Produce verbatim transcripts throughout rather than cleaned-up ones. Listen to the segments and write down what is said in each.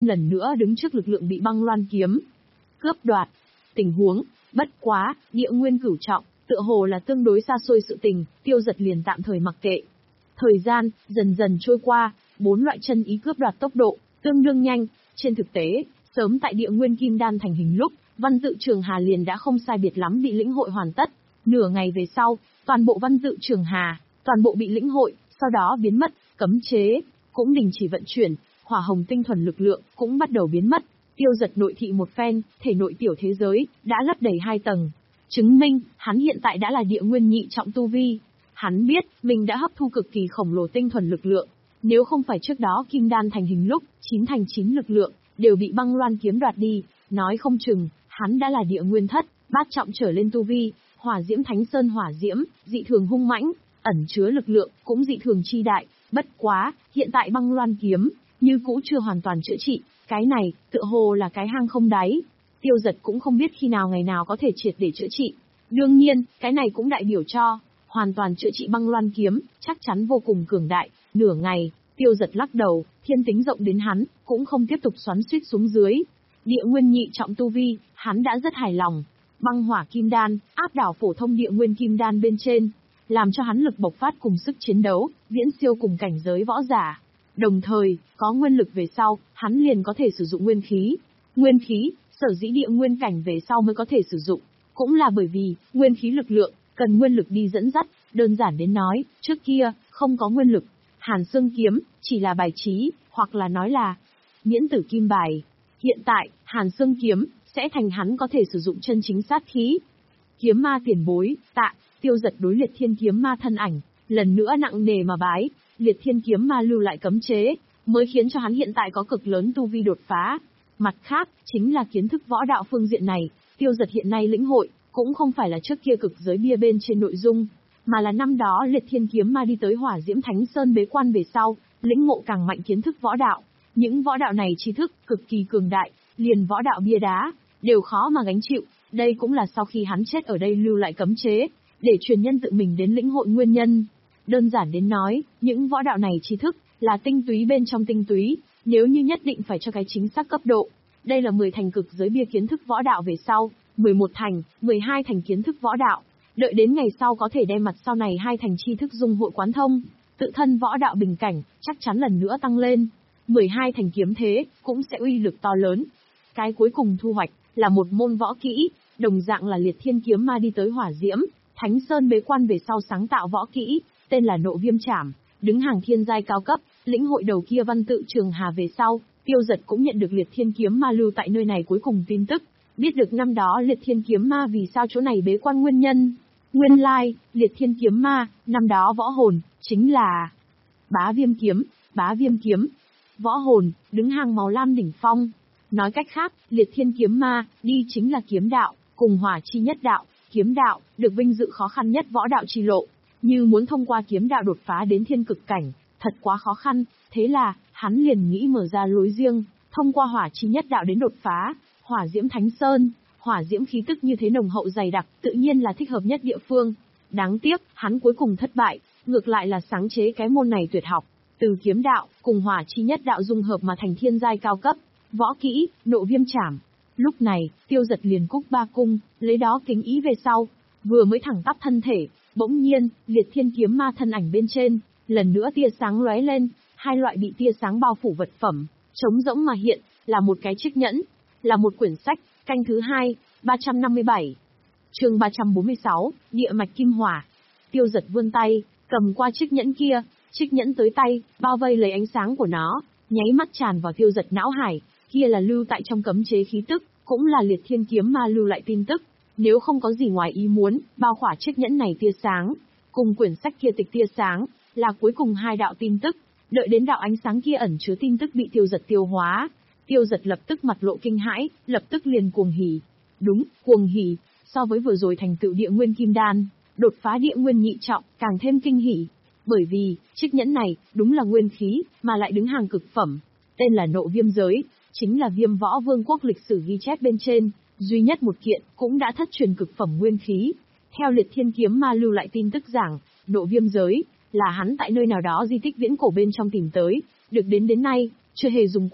lần nữa đứng trước lực lượng bị băng loan kiếm cướp đoạt. Tình huống, bất quá, địa nguyên cửu trọng, tựa hồ là tương đối xa xôi sự tình, Tiêu Dật liền tạm thời mặc kệ. Thời gian, dần dần trôi qua, bốn loại chân ý cướp đoạt tốc độ, tương đương nhanh, trên thực tế, sớm tại địa nguyên kim đan thành hình lúc, văn tự trường hà liền đã không sai biệt lắm bị lĩnh hội hoàn tất. Nửa ngày về sau, toàn bộ văn tự trường hà, toàn bộ bị lĩnh hội, sau đó biến mất, cấm chế, cũng đình chỉ vận chuyển, hỏa hồng tinh thuần lực lượng, cũng bắt đầu biến mất. Tiêu Dật nội thị một phen, thể nội tiểu thế giới, đã lấp đầy hai tầng. Chứng minh, hắn hiện tại đã là địa nguyên nhị trọng tu vi. Hắn biết, mình đã hấp thu cực kỳ khổng lồ tinh thuần lực lượng. Nếu không phải trước đó kim đan thành hình lúc, chín thành chín lực lượng, đều bị băng loan kiếm đoạt đi, nói không chừng, hắn đã là địa nguyên thất, bát trọng trở lên tu vi, hỏa diễm thánh sơn hỏa diễm, dị thường hung mãnh, ẩn chứa lực lượng, cũng dị thường chi đại, bất quá, hiện tại băng loan kiếm, như cũ chưa hoàn toàn chữa trị, cái này, tựa hồ là cái hang không đáy. Tiêu Dật cũng không biết khi nào ngày nào có thể triệt để chữa trị. Đương nhiên, cái này cũng đại biểu cho, hoàn toàn chữa trị băng loan kiếm, chắc chắn vô cùng cường đại. Nửa ngày, Tiêu Dật lắc đầu, thiên tính rộng đến hắn, cũng không tiếp tục xoắn xuýt xuống dưới. Địa nguyên nhị trọng tu vi, hắn đã rất hài lòng. Băng hỏa kim đan, áp đảo phổ thông địa nguyên kim đan bên trên, làm cho hắn lực bộc phát cùng sức chiến đấu, viễn siêu cùng cảnh giới võ giả. Đồng thời, có nguyên lực về sau, hắn liền có thể sử dụng nguyên khí. Nguyên khí, sở dĩ địa nguyên cảnh về sau mới có thể sử dụng, cũng là bởi vì, nguyên khí lực lượng, cần nguyên lực đi dẫn dắt, đơn giản đến nói, trước kia, không có nguyên lực. Hàn Xương kiếm, chỉ là bài trí, hoặc là nói là, miễn tử kim bài. Hiện tại, Hàn Xương kiếm, sẽ thành hắn có thể sử dụng chân chính sát khí. Kiếm ma tiền bối, tạ, Tiêu Dật đối Liệt Thiên kiếm ma thân ảnh, lần nữa nặng nề mà bái. Liệt Thiên kiếm ma lưu lại cấm chế, mới khiến cho hắn hiện tại có cực lớn tu vi đột phá. Mặt khác, chính là kiến thức võ đạo phương diện này, Tiêu Dật hiện nay lĩnh hội, cũng không phải là trước kia cực giới bia bên trên nội dung, mà là năm đó Liệt Thiên kiếm ma đi tới Hỏa Diễm Thánh Sơn bế quan về sau, lĩnh ngộ càng mạnh kiến thức võ đạo. Những võ đạo này tri thức cực kỳ cường đại, liền võ đạo bia đá đều khó mà gánh chịu. Đây cũng là sau khi hắn chết ở đây lưu lại cấm chế, để truyền nhân tự mình đến lĩnh hội nguyên nhân. Đơn giản đến nói, những võ đạo này tri thức là tinh túy bên trong tinh túy, nếu như nhất định phải cho cái chính xác cấp độ. Đây là mười thành cực giới bia kiến thức võ đạo về sau, mười một thành, mười hai thành kiến thức võ đạo. Đợi đến ngày sau có thể đem mặt sau này hai thành tri thức dung hội quán thông, tự thân võ đạo bình cảnh chắc chắn lần nữa tăng lên. mười hai thành kiếm thế cũng sẽ uy lực to lớn. Cái cuối cùng thu hoạch là một môn võ kỹ, đồng dạng là Liệt Thiên kiếm ma đi tới Hỏa Diễm Thánh Sơn bế quan về sau sáng tạo võ kỹ, tên là Nộ Viêm Trảm, đứng hàng thiên giai cao cấp, lĩnh hội đầu kia văn tự trường hà về sau, Tiêu Dật cũng nhận được Liệt Thiên kiếm ma lưu tại nơi này cuối cùng tin tức, biết được năm đó Liệt Thiên kiếm ma vì sao chỗ này bế quan nguyên nhân. Nguyên lai, Liệt Thiên kiếm ma, năm đó võ hồn, chính là Bá Viêm kiếm, Bá Viêm kiếm. Võ hồn, đứng hàng màu lam đỉnh phong. Nói cách khác, Liệt Thiên kiếm ma, đi chính là kiếm đạo, cùng hỏa chi nhất đạo, kiếm đạo, được vinh dự khó khăn nhất võ đạo chi lộ. Như muốn thông qua kiếm đạo đột phá đến thiên cực cảnh, thật quá khó khăn, thế là, hắn liền nghĩ mở ra lối riêng, thông qua hỏa chi nhất đạo đến đột phá. Hỏa Diễm Thánh Sơn, hỏa diễm khí tức như thế nồng hậu dày đặc, tự nhiên là thích hợp nhất địa phương. Đáng tiếc, hắn cuối cùng thất bại, ngược lại là sáng chế cái môn này tuyệt học, từ kiếm đạo cùng hỏa chi nhất đạo dung hợp mà thành thiên giai cao cấp, võ kỹ, Nộ Viêm Trảm. Lúc này, Tiêu Dật liền cúc ba cung, lấy đó kính ý về sau, vừa mới thẳng tắp thân thể, bỗng nhiên, Liệt Thiên kiếm ma thân ảnh bên trên, lần nữa tia sáng lóe lên, hai loại bị tia sáng bao phủ vật phẩm, trống rỗng mà hiện, là một cái chiếc nhẫn, là một quyển sách, canh thứ hai, ba trăm năm mươi bảy. Chương ba trăm bốn mươi sáu, Địa mạch kim hỏa. Tiêu Dật vươn tay, cầm qua chiếc nhẫn kia, chiếc nhẫn tới tay, bao vây lấy ánh sáng của nó, nháy mắt tràn vào Tiêu Dật não hải, kia là lưu tại trong cấm chế khí tức, cũng là Liệt Thiên kiếm ma lưu lại tin tức. Nếu không có gì ngoài ý muốn, bao khỏa chiếc nhẫn này tia sáng, cùng quyển sách kia tịch tia sáng, là cuối cùng hai đạo tin tức. Đợi đến đạo ánh sáng kia ẩn chứa tin tức bị Tiêu Dật tiêu hóa, Tiêu Dật lập tức mặt lộ kinh hãi, lập tức liền cuồng hỉ. Đúng, cuồng hỉ, so với vừa rồi thành tựu địa nguyên kim đan, đột phá địa nguyên nhị trọng, càng thêm kinh hỉ. Bởi vì, chiếc nhẫn này, đúng là nguyên khí, mà lại đứng hàng cực phẩm. Tên là Nộ Viêm giới, chính là Viêm Võ Vương quốc lịch sử ghi chép bên trên, duy nhất một kiện, cũng đã thất truyền cực phẩm nguyên khí. Theo Liệt Thiên kiếm ma lưu lại tin tức rằng, Nộ Viêm giới, là hắn tại nơi nào đó di tích viễn cổ bên trong tìm tới, được đến đến nay, chưa hề dùng qua,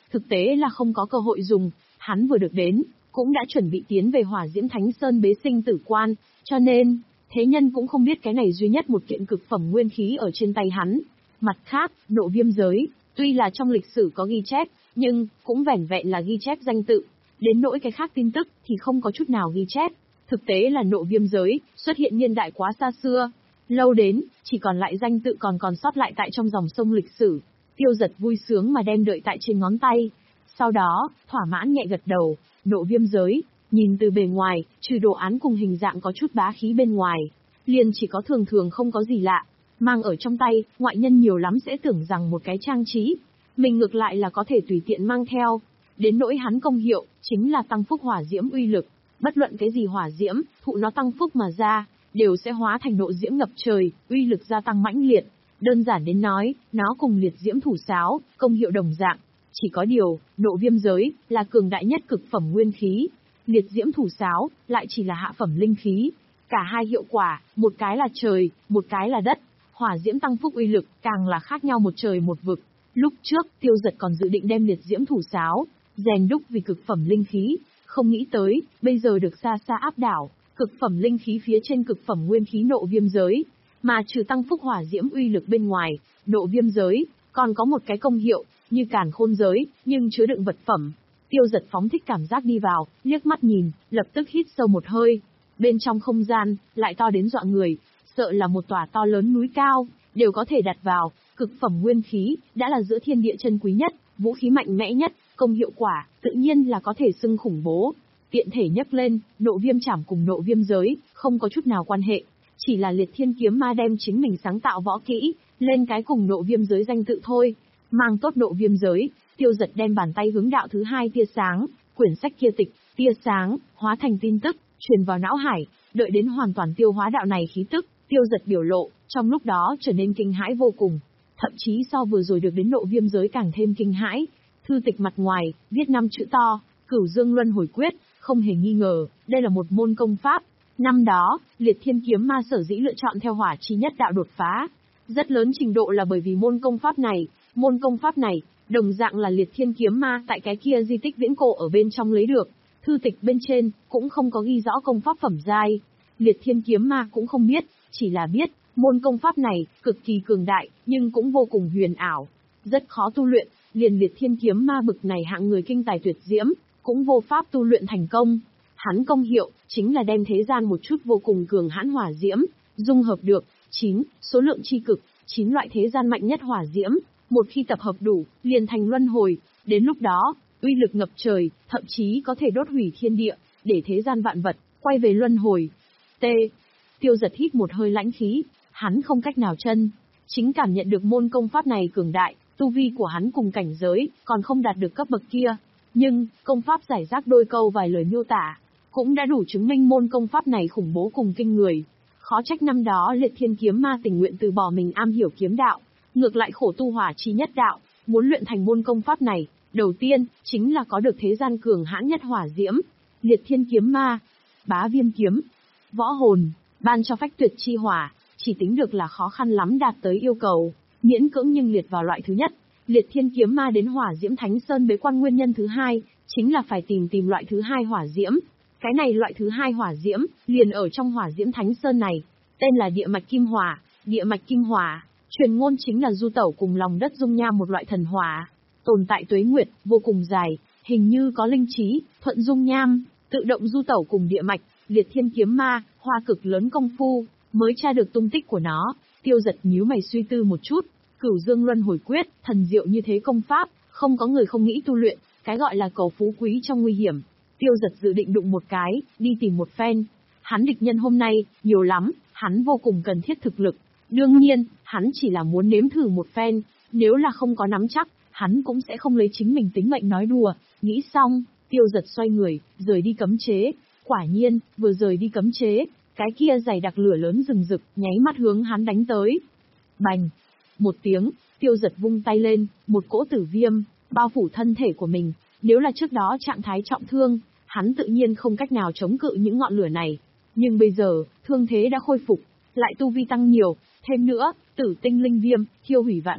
thực tế là không có cơ hội dùng, hắn vừa được đến, cũng đã chuẩn bị tiến về Hỏa Diễm Thánh Sơn bế sinh tử quan, cho nên, thế nhân cũng không biết cái này duy nhất một kiện cực phẩm nguyên khí ở trên tay hắn. Mặt khác, nộ viêm giới, tuy là trong lịch sử có ghi chép, nhưng, cũng vẻn vẹn là ghi chép danh tự, đến nỗi cái khác tin tức thì không có chút nào ghi chép. Thực tế là nộ viêm giới, xuất hiện niên đại quá xa xưa, lâu đến, chỉ còn lại danh tự còn còn sót lại tại trong dòng sông lịch sử. Tiêu Giật vui sướng mà đem đợi tại trên ngón tay. Sau đó, thỏa mãn nhẹ gật đầu, nộ viêm giới, nhìn từ bề ngoài, trừ đồ án cùng hình dạng có chút bá khí bên ngoài, liền chỉ có thường thường không có gì lạ. Mang ở trong tay, ngoại nhân nhiều lắm sẽ tưởng rằng một cái trang trí. Mình ngược lại là có thể tùy tiện mang theo. Đến nỗi hắn công hiệu, chính là tăng phúc hỏa diễm uy lực. Bất luận cái gì hỏa diễm, thụ nó tăng phúc mà ra, đều sẽ hóa thành nộ diễm ngập trời, uy lực gia tăng mãnh liệt. Đơn giản đến nói, nó cùng liệt diễm thủ sáo, công hiệu đồng dạng. Chỉ có điều, nộ viêm giới, là cường đại nhất cực phẩm nguyên khí. Liệt diễm thủ sáo, lại chỉ là hạ phẩm linh khí. Cả hai hiệu quả, một cái là trời, một cái là đất. Hỏa diễm tăng phúc uy lực, càng là khác nhau một trời một vực. Lúc trước, Tiêu Giật còn dự định đem liệt diễm thủ sáo, rèn đúc vì cực phẩm linh khí. Không nghĩ tới, bây giờ được xa xa áp đảo, cực phẩm linh khí phía trên cực phẩm nguyên khí nộ viêm giới. Mà trừ tăng phúc hỏa diễm uy lực bên ngoài, nộ viêm giới, còn có một cái công hiệu, như càn khôn giới, nhưng chứa đựng vật phẩm. Tiêu Giật phóng thích cảm giác đi vào, liếc mắt nhìn, lập tức hít sâu một hơi. Bên trong không gian, lại to đến dọa người, sợ là một tòa to lớn núi cao, đều có thể đặt vào. Cực phẩm nguyên khí, đã là giữa thiên địa chân quý nhất, vũ khí mạnh mẽ nhất, công hiệu quả, tự nhiên là có thể xưng khủng bố. Tiện thể nhấc lên, nộ viêm chảm cùng nộ viêm giới, không có chút nào quan hệ. Chỉ là liệt thiên kiếm ma đem chính mình sáng tạo võ kỹ, lên cái cùng nộ viêm giới danh tự thôi. Mang tốt nộ viêm giới, Tiêu Giật đem bàn tay hướng đạo thứ hai tia sáng, quyển sách kia tịch, tia sáng, hóa thành tin tức, truyền vào não hải, đợi đến hoàn toàn tiêu hóa đạo này khí tức, Tiêu Giật biểu lộ, trong lúc đó trở nên kinh hãi vô cùng. Thậm chí so vừa rồi được đến nộ viêm giới càng thêm kinh hãi. Thư tịch mặt ngoài, viết năm chữ to, Cửu Dương Luân Hồi Quyết, không hề nghi ngờ, đây là một môn công pháp. Năm đó, Liệt Thiên Kiếm Ma sở dĩ lựa chọn theo hỏa chi nhất đạo đột phá, rất lớn trình độ là bởi vì môn công pháp này. Môn công pháp này, đồng dạng là Liệt Thiên Kiếm Ma tại cái kia di tích viễn cổ ở bên trong lấy được. Thư tịch bên trên, cũng không có ghi rõ công pháp phẩm giai. Liệt Thiên Kiếm Ma cũng không biết, chỉ là biết, môn công pháp này, cực kỳ cường đại, nhưng cũng vô cùng huyền ảo. Rất khó tu luyện, liền Liệt Thiên Kiếm Ma bực này hạng người kinh tài tuyệt diễm, cũng vô pháp tu luyện thành công. Hắn công hiệu, chính là đem thế gian một chút vô cùng cường hãn hỏa diễm, dung hợp được, chín, số lượng chi cực, chín loại thế gian mạnh nhất hỏa diễm, một khi tập hợp đủ, liền thành luân hồi, đến lúc đó, uy lực ngập trời, thậm chí có thể đốt hủy thiên địa, để thế gian vạn vật, quay về luân hồi. T. Tiêu Giật hít một hơi lãnh khí, hắn không cách nào chân, chính cảm nhận được môn công pháp này cường đại, tu vi của hắn cùng cảnh giới, còn không đạt được cấp bậc kia. Nhưng, công pháp giải rác đôi câu vài lời miêu tả, cũng đã đủ chứng minh môn công pháp này khủng bố cùng kinh người. Khó trách năm đó Liệt Thiên Kiếm Ma tình nguyện từ bỏ mình am hiểu kiếm đạo, ngược lại khổ tu hỏa chi nhất đạo, muốn luyện thành môn công pháp này, đầu tiên, chính là có được thế gian cường hãn nhất hỏa diễm. Liệt Thiên Kiếm Ma, Bá Viêm Kiếm, võ hồn, ban cho phách tuyệt chi hỏa, chỉ tính được là khó khăn lắm đạt tới yêu cầu, miễn cưỡng nhưng liệt vào loại thứ nhất. Liệt Thiên Kiếm Ma đến Hỏa Diễm Thánh Sơn bế quan nguyên nhân thứ hai, chính là phải tìm tìm loại thứ hai hỏa diễm. Cái này loại thứ hai hỏa diễm, liền ở trong Hỏa Diễm Thánh Sơn này, tên là địa mạch kim hỏa. Địa mạch kim hỏa, truyền ngôn chính là du tẩu cùng lòng đất dung nham một loại thần hỏa, tồn tại tuế nguyệt, vô cùng dài, hình như có linh trí, thuận dung nham, tự động du tẩu cùng địa mạch. Liệt Thiên Kiếm Ma, hoa cực lớn công phu, mới tra được tung tích của nó. Tiêu Giật nhíu mày suy tư một chút, Cửu Dương Luân Hồi Quyết, thần diệu như thế công pháp, không có người không nghĩ tu luyện, cái gọi là cầu phú quý trong nguy hiểm. Tiêu Giật dự định đụng một cái, đi tìm một phen. Hắn địch nhân hôm nay, nhiều lắm, hắn vô cùng cần thiết thực lực. Đương nhiên, hắn chỉ là muốn nếm thử một phen, nếu là không có nắm chắc, hắn cũng sẽ không lấy chính mình tính mệnh nói đùa. Nghĩ xong, Tiêu Giật xoay người, rời đi cấm chế. Quả nhiên, vừa rời đi cấm chế, cái kia dày đặc lửa lớn rừng rực, nháy mắt hướng hắn đánh tới. Bành! Một tiếng, Tiêu Giật vung tay lên, một cỗ tử viêm, bao phủ thân thể của mình. Nếu là trước đó trạng thái trọng thương, hắn tự nhiên không cách nào chống cự những ngọn lửa này. Nhưng bây giờ, thương thế đã khôi phục, lại tu vi tăng nhiều, thêm nữa, tử tinh linh viêm, thiêu hủy vạn vật,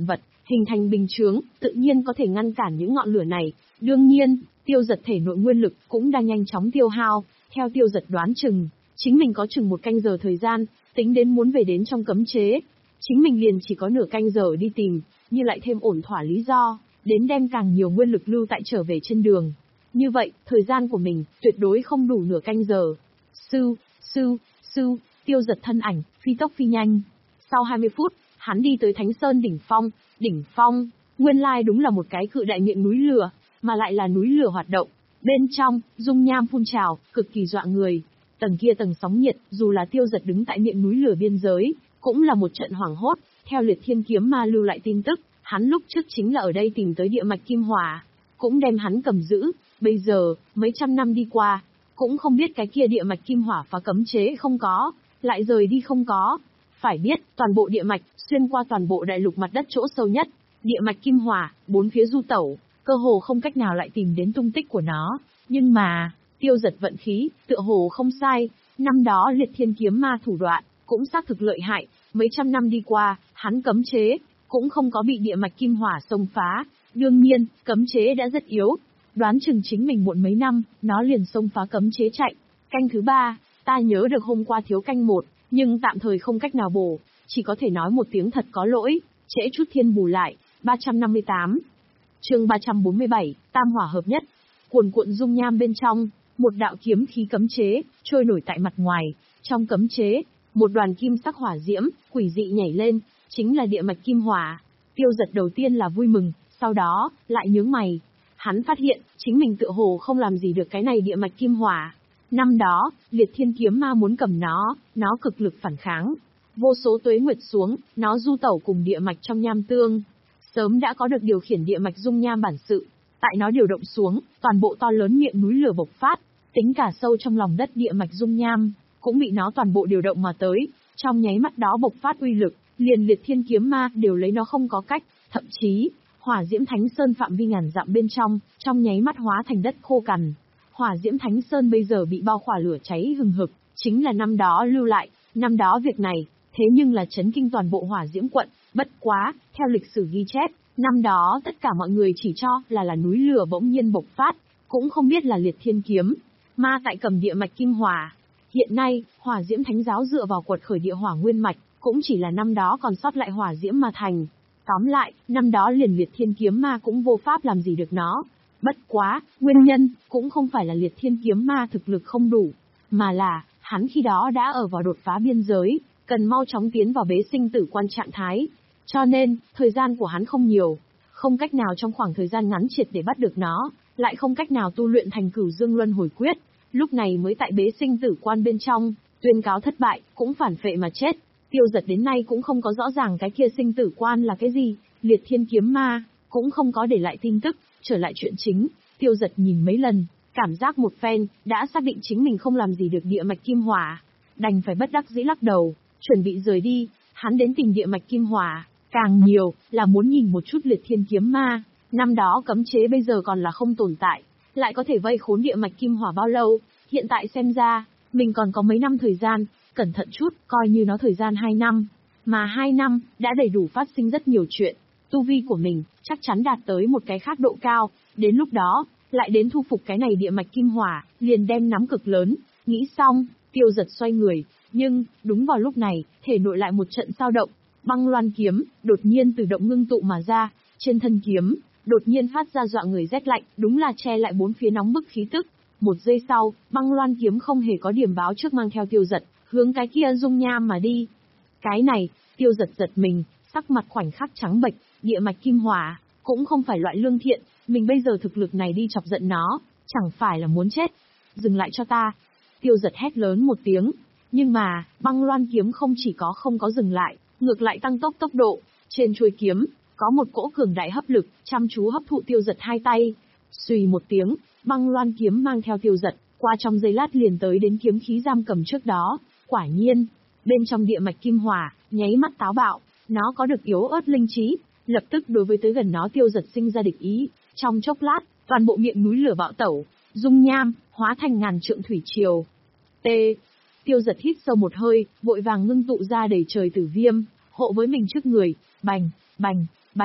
hình thành bình chướng, tự nhiên có thể ngăn cản những ngọn lửa này. Đương nhiên, Tiêu Dật thể nội nguyên lực cũng đang nhanh chóng tiêu hao, theo Tiêu Dật đoán chừng, chính mình có chừng một canh giờ thời gian, tính đến muốn về đến trong cấm chế. Chính mình liền chỉ có nửa canh giờ đi tìm, như lại thêm ổn thỏa lý do, đến đem càng nhiều nguyên lực lưu tại trở về trên đường. Như vậy, thời gian của mình, tuyệt đối không đủ nửa canh giờ. Sư, sư, sư, Tiêu Dật thân ảnh, phi tốc phi nhanh. Sau hai mươi phút, hắn đi tới Thánh Sơn đỉnh phong, đỉnh phong, nguyên lai đúng là một cái cự đại miệng núi lửa, mà lại là núi lửa hoạt động. Bên trong, dung nham phun trào, cực kỳ dọa người. Tầng kia tầng sóng nhiệt, dù là Tiêu Dật đứng tại miệng núi lửa biên giới, cũng là một trận hoảng hốt. Theo Liệt Thiên Kiếm Ma lưu lại tin tức, hắn lúc trước chính là ở đây tìm tới địa mạch kim hỏa, cũng đem hắn cầm giữ. Bây giờ, mấy trăm năm đi qua, cũng không biết cái kia địa mạch kim hỏa phá cấm chế không có, lại rời đi không có. Phải biết, toàn bộ địa mạch, xuyên qua toàn bộ đại lục mặt đất chỗ sâu nhất, địa mạch kim hỏa, bốn phía du tẩu, cơ hồ không cách nào lại tìm đến tung tích của nó. Nhưng mà, Tiêu Dật vận khí, tựa hồ không sai, năm đó Liệt Thiên Kiếm Ma thủ đoạn, cũng xác thực lợi hại, mấy trăm năm đi qua, hắn cấm chế, cũng không có bị địa mạch kim hỏa xông phá. Đương nhiên, cấm chế đã rất yếu, đoán chừng chính mình muộn mấy năm, nó liền xông phá cấm chế chạy. Canh thứ ba, ta nhớ được hôm qua thiếu canh một, nhưng tạm thời không cách nào bổ, chỉ có thể nói một tiếng thật có lỗi, trễ chút thiên bù lại. ba trăm năm mươi tám Chương ba trăm bốn mươi bảy, Tam hỏa hợp nhất. Cuồn cuộn dung nham bên trong, một đạo kiếm khí cấm chế trôi nổi tại mặt ngoài, trong cấm chế, một đoàn kim sắc hỏa diễm quỷ dị nhảy lên, chính là địa mạch kim hỏa. Tiêu Dật đầu tiên là vui mừng, sau đó lại nhướng mày. Hắn phát hiện, chính mình tựa hồ không làm gì được cái này địa mạch kim hỏa. Năm đó, Liệt Thiên Kiếm Ma muốn cầm nó, nó cực lực phản kháng. Vô số tuế nguyệt xuống, nó du tẩu cùng địa mạch trong nham tương. Sớm đã có được điều khiển địa mạch dung nham bản sự. Tại nó điều động xuống, toàn bộ to lớn miệng núi lửa bộc phát, tính cả sâu trong lòng đất địa mạch dung nham, cũng bị nó toàn bộ điều động mà tới. Trong nháy mắt đó bộc phát uy lực, liền Liệt Thiên Kiếm Ma đều lấy nó không có cách, thậm chí, Hỏa Diễm Thánh Sơn phạm vi ngàn dặm bên trong, trong nháy mắt hóa thành đất khô cằn. Hỏa Diễm Thánh Sơn bây giờ bị bao khỏa lửa cháy hừng hực, chính là năm đó lưu lại, năm đó việc này, thế nhưng là chấn kinh toàn bộ Hỏa Diễm quận. Bất quá, theo lịch sử ghi chép, năm đó tất cả mọi người chỉ cho là là núi lửa bỗng nhiên bộc phát, cũng không biết là Liệt Thiên Kiếm Ma tại cầm địa mạch kim hỏa. Hiện nay, Hỏa Diễm Thánh Giáo dựa vào quật khởi địa hỏa nguyên mạch, cũng chỉ là năm đó còn sót lại hỏa diễm mà thành. Tóm lại, năm đó liền Liệt Thiên Kiếm Ma cũng vô pháp làm gì được nó. Bất quá, nguyên nhân cũng không phải là Liệt Thiên Kiếm Ma thực lực không đủ, mà là hắn khi đó đã ở vào đột phá biên giới, cần mau chóng tiến vào bế sinh tử quan trạng thái. Cho nên, thời gian của hắn không nhiều, không cách nào trong khoảng thời gian ngắn triệt để bắt được nó, lại không cách nào tu luyện thành Cửu Dương Luân Hồi Quyết, lúc này mới tại bế sinh tử quan bên trong, tuyên cáo thất bại, cũng phản phệ mà chết. Tiêu Dật đến nay cũng không có rõ ràng cái kia sinh tử quan là cái gì, Liệt Thiên Kiếm Ma cũng không có để lại tin tức. Trở lại chuyện chính, Tiêu Dật nhìn mấy lần, cảm giác một phen, đã xác định chính mình không làm gì được địa mạch kim hỏa, đành phải bất đắc dĩ lắc đầu, chuẩn bị rời đi. Hắn đến tìm địa mạch kim hỏa, càng nhiều là muốn nhìn một chút Liệt Thiên Kiếm Ma. Năm đó cấm chế bây giờ còn là không tồn tại, lại có thể vây khốn địa mạch kim hỏa bao lâu? Hiện tại xem ra, mình còn có mấy năm thời gian, cẩn thận chút, coi như nó thời gian hai năm, mà hai năm đã đầy đủ phát sinh rất nhiều chuyện. Tu vi của mình chắc chắn đạt tới một cái khác độ cao, đến lúc đó lại đến thu phục cái này địa mạch kim hỏa, liền đem nắm cực lớn. Nghĩ xong, Tiêu Dật xoay người, nhưng đúng vào lúc này, thể nội lại một trận dao động. Băng loan kiếm đột nhiên tự động ngưng tụ mà ra, trên thân kiếm đột nhiên phát ra dọa người rét lạnh, đúng là che lại bốn phía nóng bức khí tức. Một giây sau, băng loan kiếm không hề có điểm báo trước mang theo Tiêu Dật, hướng cái kia dung nham mà đi. Cái này, Tiêu Dật giật mình, sắc mặt khoảnh khắc trắng bệch, địa mạch kim hỏa cũng không phải loại lương thiện, mình bây giờ thực lực này đi chọc giận nó, chẳng phải là muốn chết. Dừng lại cho ta. Tiêu Dật hét lớn một tiếng, nhưng mà, băng loan kiếm không chỉ có không có dừng lại, ngược lại tăng tốc tốc độ, trên chuôi kiếm có một cỗ cường đại hấp lực, chăm chú hấp thụ Tiêu Dật hai tay. Xùy một tiếng, băng loan kiếm mang theo Tiêu Dật, qua trong giây lát liền tới đến kiếm khí giam cầm trước đó. Quả nhiên, bên trong địa mạch kim hỏa, nháy mắt táo bạo, nó có được yếu ớt linh trí, lập tức đối với tới gần nó Tiêu Dật sinh ra địch ý. Trong chốc lát, toàn bộ miệng núi lửa bạo tẩu, dung nham hóa thành ngàn trượng thủy triều. T. Tiêu Dật hít sâu một hơi, vội vàng ngưng tụ ra đầy trời tử viêm, hộ với mình trước người. Bành, bành, bành,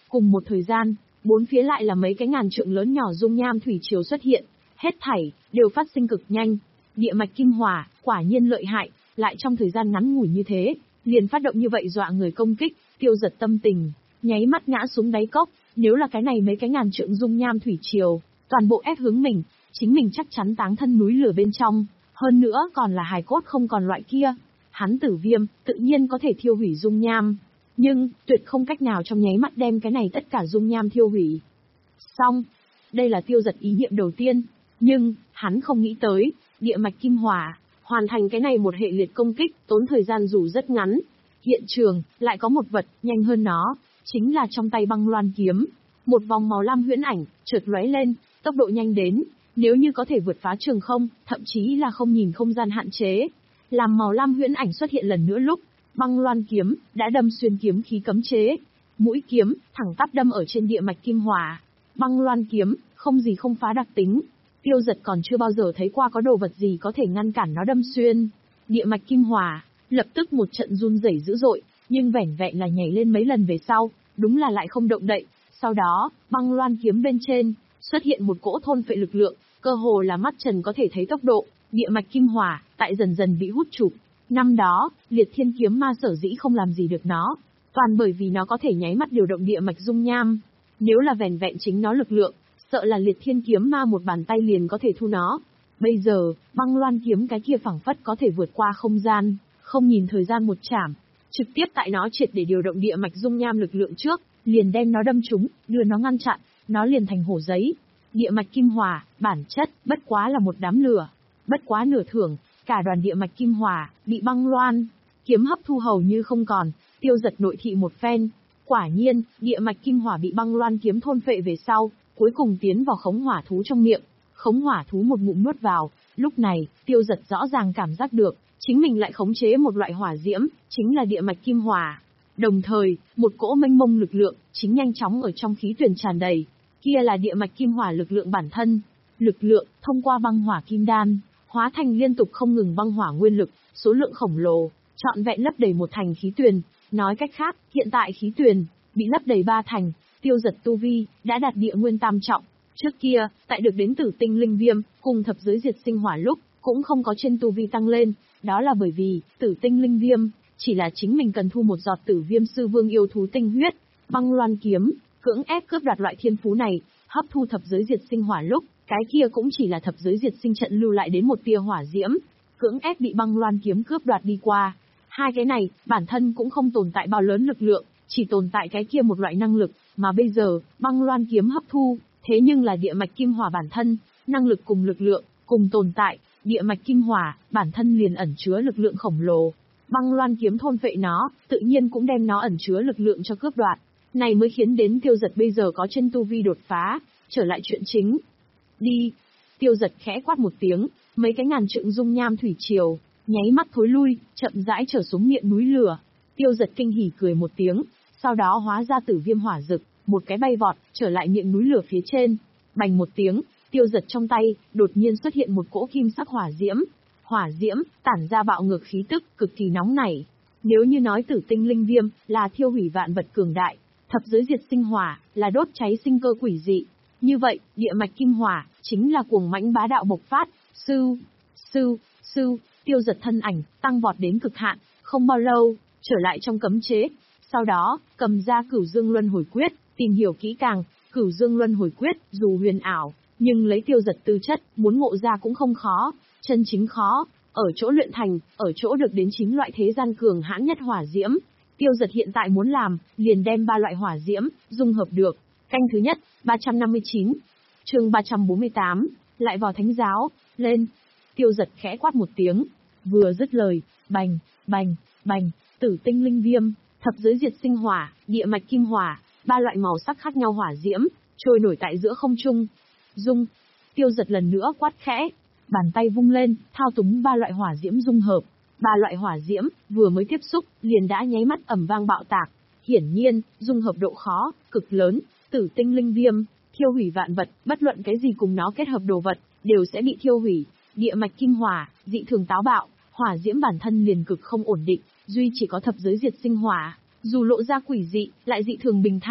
Cùng một thời gian, bốn phía lại là mấy cái ngàn trượng lớn nhỏ dung nham thủy triều xuất hiện, hết thảy đều phát sinh cực nhanh. Địa mạch kim hỏa, quả nhiên lợi hại, lại trong thời gian ngắn ngủi như thế, liền phát động như vậy dọa người công kích, Tiêu Giật tâm tình, nháy mắt ngã xuống đáy cốc, nếu là cái này mấy cái ngàn trượng dung nham thủy triều, toàn bộ ép hướng mình, chính mình chắc chắn táng thân núi lửa bên trong, hơn nữa còn là hài cốt không còn loại kia. Hắn Tử Viêm, tự nhiên có thể thiêu hủy dung nham, nhưng tuyệt không cách nào trong nháy mắt đem cái này tất cả dung nham thiêu hủy. Xong, đây là Tiêu Giật ý niệm đầu tiên, nhưng hắn không nghĩ tới, địa mạch kim hỏa hoàn thành cái này một hệ liệt công kích, tốn thời gian dù rất ngắn. Hiện trường lại có một vật nhanh hơn nó, chính là trong tay băng loan kiếm, một vòng màu lam huyễn ảnh chợt lóe lên, tốc độ nhanh đến, nếu như có thể vượt phá trường không, thậm chí là không nhìn không gian hạn chế. Làm màu lam huyễn ảnh xuất hiện lần nữa lúc, băng loan kiếm đã đâm xuyên kiếm khí cấm chế, mũi kiếm thẳng tắp đâm ở trên địa mạch kim hỏa. Băng loan kiếm không gì không phá đặc tính, Tiêu Giật còn chưa bao giờ thấy qua có đồ vật gì có thể ngăn cản nó đâm xuyên. Địa mạch kim hỏa lập tức một trận run rẩy dữ dội, nhưng vẻn vẹn là nhảy lên mấy lần về sau, đúng là lại không động đậy. Sau đó, băng loan kiếm bên trên xuất hiện một cỗ thôn phệ lực lượng, cơ hồ là mắt trần có thể thấy tốc độ, địa mạch kim hỏa tại dần dần bị hút chụp. Năm đó, Liệt Thiên kiếm ma sở dĩ không làm gì được nó, toàn bởi vì nó có thể nháy mắt điều động địa mạch dung nham. Nếu là vẻn vẹn chính nó lực lượng, sợ là Liệt Thiên kiếm ma một bàn tay liền có thể thu nó. Bây giờ, băng loan kiếm cái kia phảng phất có thể vượt qua không gian, không nhìn thời gian một chảm, trực tiếp tại nó triệt để điều động địa mạch dung nham lực lượng trước, liền đem nó đâm trúng, đưa nó ngăn chặn, nó liền thành hổ giấy. Địa mạch kim hỏa, bản chất, bất quá là một đám lửa, bất quá nửa thưởng, cả đoàn địa mạch kim hỏa, bị băng loan kiếm hấp thu hầu như không còn. Tiêu Giật nội thị một phen, quả nhiên, địa mạch kim hỏa bị băng loan kiếm thôn phệ về sau, cuối cùng tiến vào khống hỏa thú trong miệng, khống hỏa thú một ngụm nuốt vào, lúc này, Tiêu Giật rõ ràng cảm giác được, chính mình lại khống chế một loại hỏa diễm, chính là địa mạch kim hỏa. Đồng thời, một cỗ mênh mông lực lượng, chính nhanh chóng ở trong khí tuyển tràn đầy, kia là địa mạch kim hỏa lực lượng bản thân. Lực lượng, thông qua băng hỏa kim đan, hóa thành liên tục không ngừng băng hỏa nguyên lực, số lượng khổng lồ, trọn vẹn lấp đầy một thành khí tuyền. Nói cách khác, hiện tại khí tuyền bị lấp đầy ba thành, Tiêu Giật tu vi đã đạt địa nguyên tam trọng. Trước kia, tại được đến Tử Tinh Linh Viêm cùng thập giới diệt sinh hỏa lúc, cũng không có trên tu vi tăng lên, đó là bởi vì Tử Tinh Linh Viêm chỉ là chính mình cần thu một giọt Tử Viêm sư vương yêu thú tinh huyết. Băng loan kiếm cưỡng ép cướp đoạt loại thiên phú này, hấp thu thập giới diệt sinh hỏa lúc, cái kia cũng chỉ là thập giới diệt sinh trận lưu lại đến một tia hỏa diễm, cưỡng ép bị băng loan kiếm cướp đoạt đi qua. Hai cái này, bản thân cũng không tồn tại bao lớn lực lượng, chỉ tồn tại cái kia một loại năng lực, mà bây giờ, băng loan kiếm hấp thu, thế nhưng là địa mạch kim hỏa bản thân, năng lực cùng lực lượng, cùng tồn tại, địa mạch kim hỏa, bản thân liền ẩn chứa lực lượng khổng lồ. Băng loan kiếm thôn phệ nó, tự nhiên cũng đem nó ẩn chứa lực lượng cho cướp đoạt. Này mới khiến đến Tiêu Giật bây giờ có trên tu vi đột phá, trở lại chuyện chính. Đi! Tiêu Giật khẽ quát một tiếng, mấy cái ngàn trượng dung nham thủy triều, nháy mắt thối lui, chậm rãi trở xuống miệng núi lửa. Tiêu Giật kinh hỉ cười một tiếng, sau đó hóa ra Tử Viêm hỏa dực, một cái bay vọt, trở lại miệng núi lửa phía trên. Bành một tiếng, Tiêu Giật trong tay, đột nhiên xuất hiện một cỗ kim sắc hỏa diễm. Hỏa diễm, tản ra bạo ngược khí tức, cực kỳ nóng nảy. Nếu như nói Tử Tinh Linh Viêm, là thiêu hủy vạn vật cường đại, thập giới diệt sinh hỏa, là đốt cháy sinh cơ quỷ dị. Như vậy, địa mạch kim hỏa, chính là cuồng mãnh bá đạo bộc phát. Sư, sư, sư, Tiêu Giật thân ảnh, tăng vọt đến cực hạn, không bao lâu, trở lại trong cấm chế. Sau đó, cầm ra Cửu Dương Luân Hồi Quyết, tìm hiểu kỹ càng. Cửu Dương Luân Hồi Quyết, dù huyền ảo, nhưng lấy Tiêu Giật tư chất, muốn ngộ ra cũng không khó. Chân chính khó, ở chỗ luyện thành, ở chỗ được đến chín loại thế gian cường hãn nhất hỏa diễm. Tiêu Giật hiện tại muốn làm, liền đem ba loại hỏa diễm, dung hợp được. Canh thứ nhất, ba trăm năm mươi chín. Chương ba trăm bốn mươi tám, lại vào thánh giáo, lên. Tiêu Giật khẽ quát một tiếng, vừa dứt lời, bành, bành, bành, Tử Tinh Linh Viêm, thập giới diệt sinh hỏa, địa mạch kim hỏa, ba loại màu sắc khác nhau hỏa diễm, trôi nổi tại giữa không trung. Dung. Tiêu Giật lần nữa quát khẽ, bàn tay vung lên, thao túng ba loại hỏa diễm dung hợp. Ba loại hỏa diễm, vừa mới tiếp xúc, liền đã nháy mắt ầm vang bạo tạc. Hiển nhiên, dung hợp độ khó, cực lớn. Tử Tinh Linh Viêm, thiêu hủy vạn vật, bất luận cái gì cùng nó kết hợp đồ vật, đều sẽ bị thiêu hủy. Địa mạch kim hỏa, dị thường táo bạo, hỏa diễm bản thân liền cực không ổn định, duy chỉ có thập giới diệt sinh hỏa, dù lộ ra quỷ dị, lại dị thường bình thản.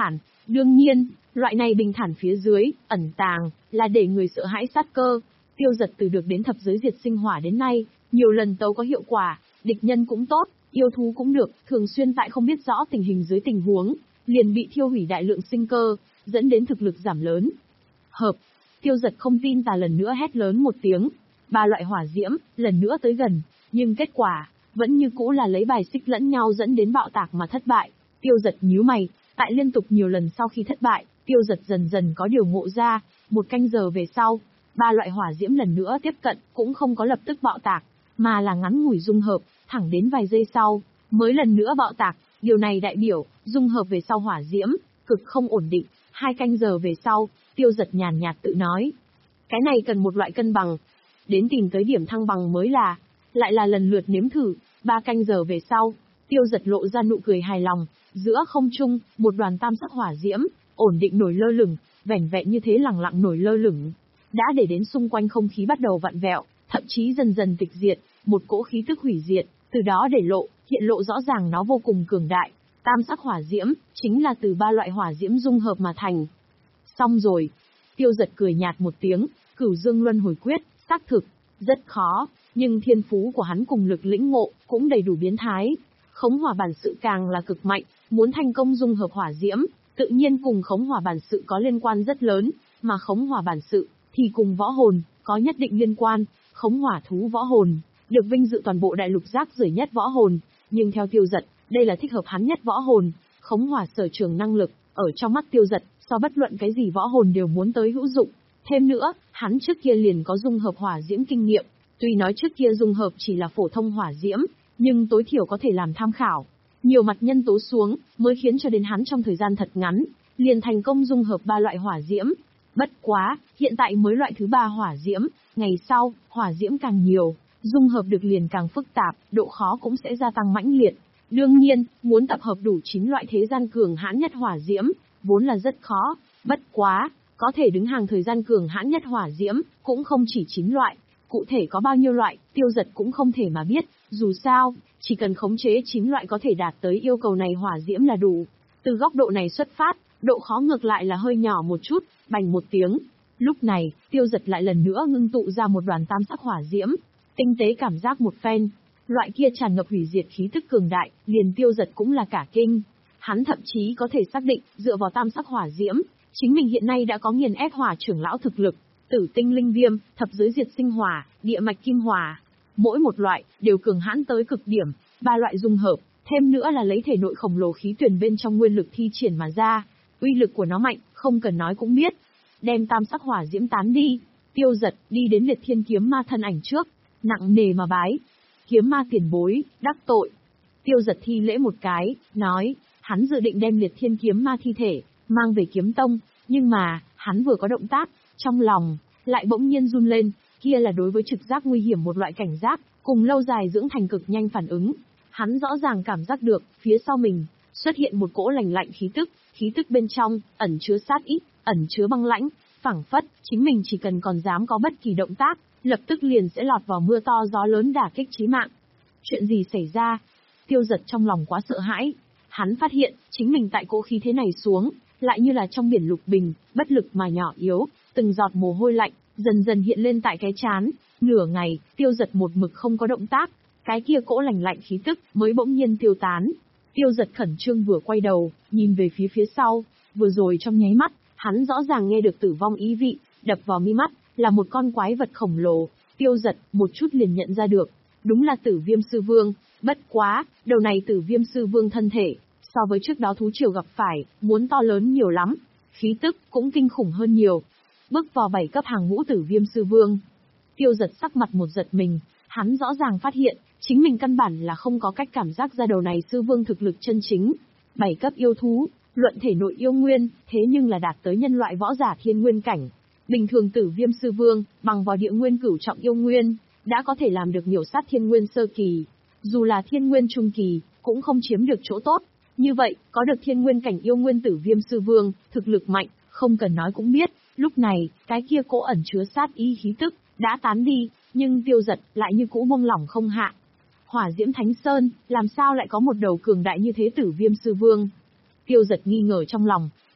Đương nhiên, loại này bình thản phía dưới, ẩn tàng, là để người sợ hãi sát cơ. Tiêu Giật từ được đến thập giới diệt sinh hỏa đến nay, nhiều lần tấu có hiệu quả, địch nhân cũng tốt, yêu thú cũng được, thường xuyên tại không biết rõ tình hình dưới tình huống, liền bị thiêu hủy đại lượng sinh cơ, dẫn đến thực lực giảm lớn. Hợp, Tiêu Giật không tin tà lần nữa hét lớn một tiếng, ba loại hỏa diễm, lần nữa tới gần, nhưng kết quả, vẫn như cũ là lấy bài xích lẫn nhau dẫn đến bạo tạc mà thất bại. Tiêu Giật nhíu mày, tại liên tục nhiều lần sau khi thất bại, Tiêu Giật dần dần có điều ngộ ra, một canh giờ về sau, ba loại hỏa diễm lần nữa tiếp cận, cũng không có lập tức bạo tạc, mà là ngắn ngủi dung hợp, thẳng đến vài giây sau, mới lần nữa bạo tạc, điều này đại biểu, dung hợp về sau hỏa diễm, cực không ổn định, hai canh giờ về sau, Tiêu Giật nhàn nhạt tự nói. Cái này cần một loại cân bằng, đến tìm tới điểm thăng bằng mới là, lại là lần lượt nếm thử, ba canh giờ về sau, Tiêu Giật lộ ra nụ cười hài lòng, giữa không trung, một đoàn tam sắc hỏa diễm, ổn định nổi lơ lửng, vẻn vẹn như thế lẳng lặng nổi lơ lửng, đã để đến xung quanh không khí bắt đầu vặn vẹo, thậm chí dần dần tịch diệt, một cỗ khí tức hủy diệt, từ đó để lộ, hiện lộ rõ ràng nó vô cùng cường đại. Tam sắc hỏa diễm, chính là từ ba loại hỏa diễm dung hợp mà thành. Xong rồi. Tiêu Giật cười nhạt một tiếng, Cửu Dương Luân Hồi Quyết, xác thực, rất khó, nhưng thiên phú của hắn cùng lực lĩnh ngộ, cũng đầy đủ biến thái. Khống hỏa bản sự càng là cực mạnh, muốn thành công dung hợp hỏa diễm, tự nhiên cùng khống hỏa bản sự có liên quan rất lớn, mà khống hỏa bản sự, thì cùng võ hồn, có nhất định liên quan, khống hỏa thú võ hồn, được vinh dự toàn bộ đại lục rác rưởi nhất võ hồn, nhưng theo Tiêu Giật, đây là thích hợp hắn nhất võ hồn, khống hỏa sở trường năng lực, ở trong mắt Tiêu Giật, so bất luận cái gì võ hồn đều muốn tới hữu dụng. Thêm nữa, hắn trước kia liền có dung hợp hỏa diễm kinh nghiệm, tuy nói trước kia dung hợp chỉ là phổ thông hỏa diễm, nhưng tối thiểu có thể làm tham khảo. Nhiều mặt nhân tố xuống, mới khiến cho đến hắn trong thời gian thật ngắn, liền thành công dung hợp ba loại hỏa diễm. Bất quá, hiện tại mới loại thứ ba hỏa diễm, ngày sau, hỏa diễm càng nhiều, dung hợp được liền càng phức tạp, độ khó cũng sẽ gia tăng mãnh liệt. Đương nhiên, muốn tập hợp đủ chín loại thế gian cường hãn nhất hỏa diễm, vốn là rất khó, bất quá, có thể đứng hàng thời gian cường hãn nhất hỏa diễm, cũng không chỉ chín loại, cụ thể có bao nhiêu loại, Tiêu Giật cũng không thể mà biết, dù sao, chỉ cần khống chế chín loại có thể đạt tới yêu cầu này hỏa diễm là đủ. Từ góc độ này xuất phát, độ khó ngược lại là hơi nhỏ một chút, bành một tiếng. Lúc này, Tiêu Giật lại lần nữa ngưng tụ ra một đoàn tam sắc hỏa diễm, tinh tế cảm giác một phen, loại kia tràn ngập hủy diệt khí tức cường đại, liền Tiêu Giật cũng là cả kinh. Hắn thậm chí có thể xác định, dựa vào tam sắc hỏa diễm, chính mình hiện nay đã có nghiền ép hỏa trưởng lão thực lực, tử tinh linh viêm, thập giới diệt sinh hỏa, địa mạch kim hỏa. Mỗi một loại, đều cường hãn tới cực điểm, ba loại dung hợp, thêm nữa là lấy thể nội khổng lồ khí tuyển bên trong nguyên lực thi triển mà ra. Uy lực của nó mạnh, không cần nói cũng biết. Đem tam sắc hỏa diễm tán đi, Tiêu Giật đi đến liệt thiên kiếm ma thân ảnh trước, nặng nề mà bái. Kiếm ma tiền bối, đắc tội. Tiêu Giật thi lễ một cái, nói, hắn dự định đem liệt thiên kiếm ma thi thể, mang về kiếm tông, nhưng mà, hắn vừa có động tác, trong lòng, lại bỗng nhiên run lên, kia là đối với trực giác nguy hiểm một loại cảnh giác, cùng lâu dài dưỡng thành cực nhanh phản ứng. Hắn rõ ràng cảm giác được, phía sau mình, xuất hiện một cỗ lành lạnh khí tức, khí tức bên trong, ẩn chứa sát ý, ẩn chứa băng lãnh, phảng phất, chính mình chỉ cần còn dám có bất kỳ động tác, lập tức liền sẽ lọt vào mưa to gió lớn đả kích chí mạng. Chuyện gì xảy ra? Tiêu Giật trong lòng quá sợ hãi. Hắn phát hiện, chính mình tại cỗ khí thế này xuống, lại như là trong biển lục bình, bất lực mà nhỏ yếu, từng giọt mồ hôi lạnh, dần dần hiện lên tại cái trán. Nửa ngày, Tiêu Giật một mực không có động tác, cái kia cỗ lành lạnh khí tức, mới bỗng nhiên tiêu tán. Tiêu Giật khẩn trương vừa quay đầu, nhìn về phía phía sau, vừa rồi trong nháy mắt, hắn rõ ràng nghe được tử vong ý vị, đập vào mi mắt, là một con quái vật khổng lồ. Tiêu Giật, một chút liền nhận ra được, đúng là Tử Viêm Sư Vương, bất quá, đầu này Tử Viêm Sư Vương thân thể, so với trước đó thú triều gặp phải, muốn to lớn nhiều lắm, khí tức cũng kinh khủng hơn nhiều. Bước vào bảy cấp hàng ngũ Tử Viêm Sư Vương. Tiêu Giật sắc mặt một giật mình, hắn rõ ràng phát hiện, chính mình căn bản là không có cách cảm giác ra đầu này Sư Vương thực lực chân chính. Bảy cấp yêu thú, luận thể nội yêu nguyên, thế nhưng là đạt tới nhân loại võ giả thiên nguyên cảnh. Bình thường Tử Viêm Sư Vương, bằng vào địa nguyên cửu trọng yêu nguyên, đã có thể làm được miểu sát thiên nguyên sơ kỳ. Dù là thiên nguyên trung kỳ, cũng không chiếm được chỗ tốt. Như vậy, có được thiên nguyên cảnh yêu nguyên Tử Viêm Sư Vương, thực lực mạnh, không cần nói cũng biết. Lúc này, cái kia cỗ ẩn chứa sát ý khí tức, đã tán đi, nhưng Tiêu Giật lại như cũ buông lỏng không hạ. Hỏa Diễm Thánh Sơn, làm sao lại có một đầu cường đại như thế Tử Viêm Sư Vương? Tiêu Giật nghi ngờ trong lòng,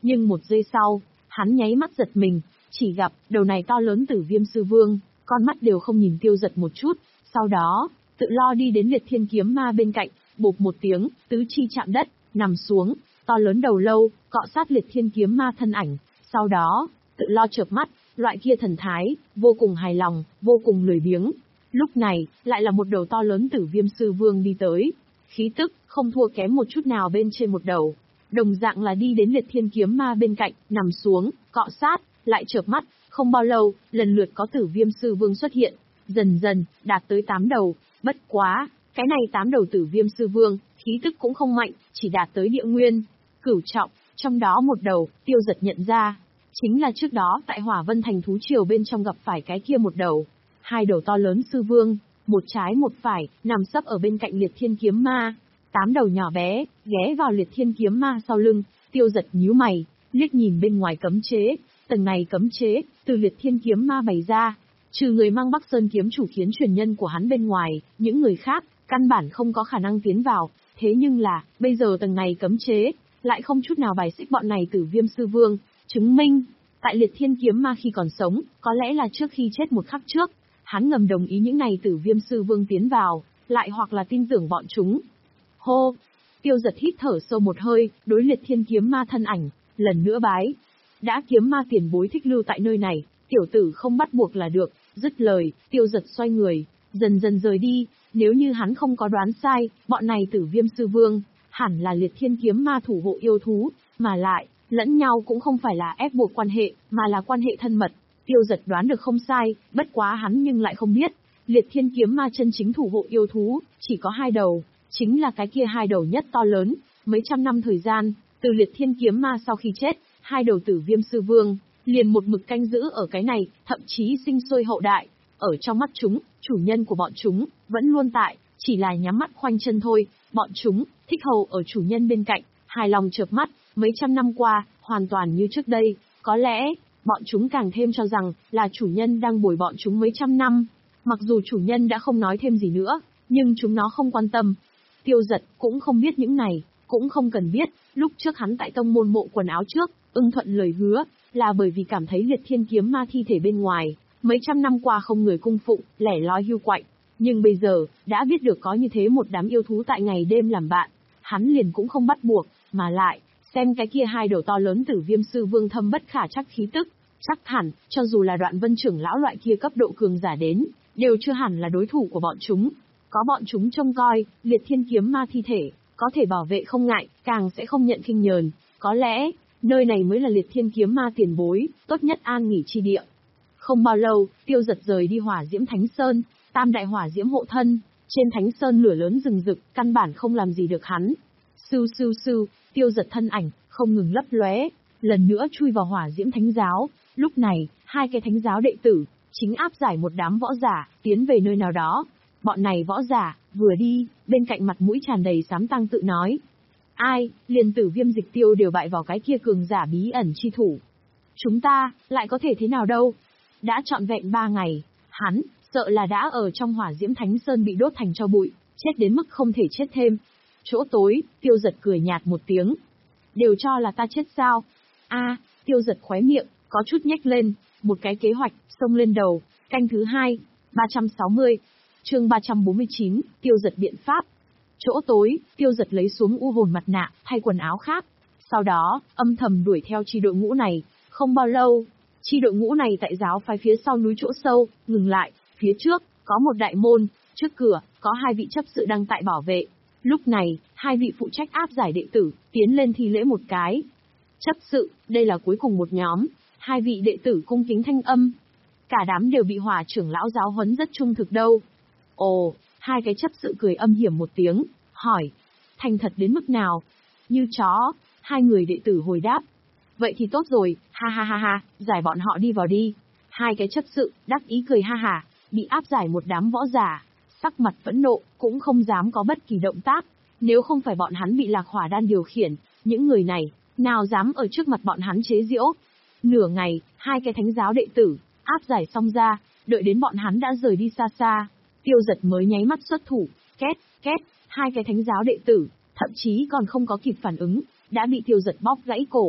Nhưng một giây sau, hắn nháy mắt giật mình, chỉ gặp, đầu này to lớn Tử Viêm Sư Vương, con mắt đều không nhìn Tiêu Giật một chút, sau đó, tự lo đi đến Liệt Thiên Kiếm Ma bên cạnh, bộp một tiếng, tứ chi chạm đất, nằm xuống, to lớn đầu lâu, cọ sát Liệt Thiên Kiếm Ma thân ảnh, sau đó, tự lo chợp mắt, loại kia thần thái, vô cùng hài lòng, vô cùng lười biếng. Lúc này, lại là một đầu to lớn Tử Viêm Sư Vương đi tới, khí tức, không thua kém một chút nào bên trên một đầu. Đồng dạng là đi đến Liệt Thiên Kiếm Ma bên cạnh, nằm xuống, cọ sát, lại chợp mắt, không bao lâu, lần lượt có Tử Viêm Sư Vương xuất hiện, dần dần, đạt tới tám đầu, bất quá, cái này tám đầu Tử Viêm Sư Vương, khí tức cũng không mạnh, chỉ đạt tới địa nguyên, cửu trọng, trong đó một đầu, Tiêu Giật nhận ra, chính là trước đó tại Hỏa Vân Thành thú triều bên trong gặp phải cái kia một đầu, hai đầu to lớn Sư Vương, một trái một phải, nằm sấp ở bên cạnh Liệt Thiên Kiếm Ma. Tám đầu nhỏ bé, ghé vào Liệt Thiên Kiếm Ma sau lưng, Tiêu Giật nhíu mày, liếc nhìn bên ngoài cấm chế, tầng này cấm chế, từ Liệt Thiên Kiếm Ma bày ra, trừ người mang Bắc Sơn kiếm chủ khiến truyền nhân của hắn bên ngoài, những người khác, căn bản không có khả năng tiến vào, thế nhưng là, bây giờ tầng này cấm chế, lại không chút nào bài xích bọn này Tử Viêm Sư Vương, chứng minh, tại Liệt Thiên Kiếm Ma khi còn sống, có lẽ là trước khi chết một khắc trước, hắn ngầm đồng ý những này Tử Viêm Sư Vương tiến vào, lại hoặc là tin tưởng bọn chúng. Hô! Tiêu Giật hít thở sâu một hơi, đối Liệt Thiên Kiếm Ma thân ảnh, lần nữa bái. Đã kiếm ma tiền bối thích lưu tại nơi này, tiểu tử không bắt buộc là được, dứt lời, Tiêu Giật xoay người, dần dần rời đi, nếu như hắn không có đoán sai, bọn này Tử Viêm Sư Vương, hẳn là Liệt Thiên Kiếm Ma thủ hộ yêu thú, mà lại, lẫn nhau cũng không phải là ép buộc quan hệ, mà là quan hệ thân mật. Tiêu Giật đoán được không sai, bất quá hắn nhưng lại không biết, Liệt Thiên Kiếm Ma chân chính thủ hộ yêu thú, chỉ có hai đầu, chính là cái kia hai đầu nhất to lớn, mấy trăm năm thời gian, từ Liệt Thiên Kiếm Ma sau khi chết, hai đầu Tử Viêm Sư Vương, liền một mực canh giữ ở cái này, thậm chí sinh sôi hậu đại, ở trong mắt chúng, chủ nhân của bọn chúng, vẫn luôn tại, chỉ là nhắm mắt khoanh chân thôi, bọn chúng, thích hầu ở chủ nhân bên cạnh, hài lòng chợp mắt, mấy trăm năm qua, hoàn toàn như trước đây, có lẽ, bọn chúng càng thêm cho rằng, là chủ nhân đang bồi bọn chúng mấy trăm năm, mặc dù chủ nhân đã không nói thêm gì nữa, nhưng chúng nó không quan tâm. Tiêu Giật cũng không biết những này, cũng không cần biết, lúc trước hắn tại tông môn mộ quần áo trước, ưng thuận lời hứa, là bởi vì cảm thấy Liệt Thiên Kiếm Ma thi thể bên ngoài, mấy trăm năm qua không người cung phụng, lẻ loi hưu quạnh, nhưng bây giờ, đã biết được có như thế một đám yêu thú tại ngày đêm làm bạn, hắn liền cũng không bắt buộc, mà lại, xem cái kia hai đầu to lớn Tử Viêm Sư Vương thâm bất khả chắc khí tức, chắc hẳn, cho dù là Đoạn Vân trưởng lão loại kia cấp độ cường giả đến, đều chưa hẳn là đối thủ của bọn chúng. Có bọn chúng trông coi, Liệt Thiên Kiếm Ma thi thể, có thể bảo vệ không ngại, càng sẽ không nhận khinh nhờn, có lẽ, nơi này mới là Liệt Thiên Kiếm Ma tiền bối, tốt nhất an nghỉ chi địa. Không bao lâu, Tiêu Giật rời đi Hỏa Diễm Thánh Sơn, tam đại hỏa diễm hộ thân, trên Thánh Sơn lửa lớn rừng rực, căn bản không làm gì được hắn. Sưu sưu sưu, Tiêu Giật thân ảnh, không ngừng lấp lóe, lần nữa chui vào Hỏa Diễm Thánh Giáo, lúc này, hai cái thánh giáo đệ tử, chính áp giải một đám võ giả, tiến về nơi nào đó. Bọn này võ giả, vừa đi, bên cạnh mặt mũi tràn đầy sám tăng tự nói. Ai, liền Tử Viêm Dịch Tiêu đều bại vào cái kia cường giả bí ẩn chi thủ. Chúng ta, lại có thể thế nào đâu? Đã trọn vẹn ba ngày, hắn, sợ là đã ở trong Hỏa Diễm Thánh Sơn bị đốt thành tro bụi, chết đến mức không thể chết thêm. Chỗ tối, Tiêu Giật cười nhạt một tiếng. Đều cho là ta chết sao? A, Tiêu Giật khóe miệng, có chút nhếch lên, một cái kế hoạch, xông lên đầu, canh thứ hai, ba trăm sáu mươi. Chương ba trăm bốn mươi chín, Tiêu Giật biện pháp. Chỗ tối, Tiêu Giật lấy xuống u hồn mặt nạ, thay quần áo khác. Sau đó, âm thầm đuổi theo chi đội ngũ này. Không bao lâu, chi đội ngũ này tại giáo phái phía sau núi chỗ sâu, ngừng lại. Phía trước, có một đại môn, trước cửa, có hai vị chấp sự đang tại bảo vệ. Lúc này, hai vị phụ trách áp giải đệ tử, tiến lên thi lễ một cái. Chấp sự, đây là cuối cùng một nhóm. Hai vị đệ tử cung kính thanh âm. Cả đám đều bị Hỏa trưởng lão giáo huấn rất trung thực đâu. Ồ, hai cái chấp sự cười âm hiểm một tiếng, hỏi, thành thật đến mức nào? Như chó, hai người đệ tử hồi đáp. Vậy thì tốt rồi, ha ha ha ha, giải bọn họ đi vào đi. Hai cái chấp sự, đắc ý cười ha ha, bị áp giải một đám võ giả, sắc mặt phẫn nộ, cũng không dám có bất kỳ động tác. Nếu không phải bọn hắn bị Lạc Hỏa Đan điều khiển, những người này, nào dám ở trước mặt bọn hắn chế giễu. Nửa ngày, hai cái thánh giáo đệ tử, áp giải xong ra, đợi đến bọn hắn đã rời đi xa xa. Tiêu Giật mới nháy mắt xuất thủ, két, két, hai cái thánh giáo đệ tử, thậm chí còn không có kịp phản ứng, đã bị Tiêu Giật bóp gãy cổ,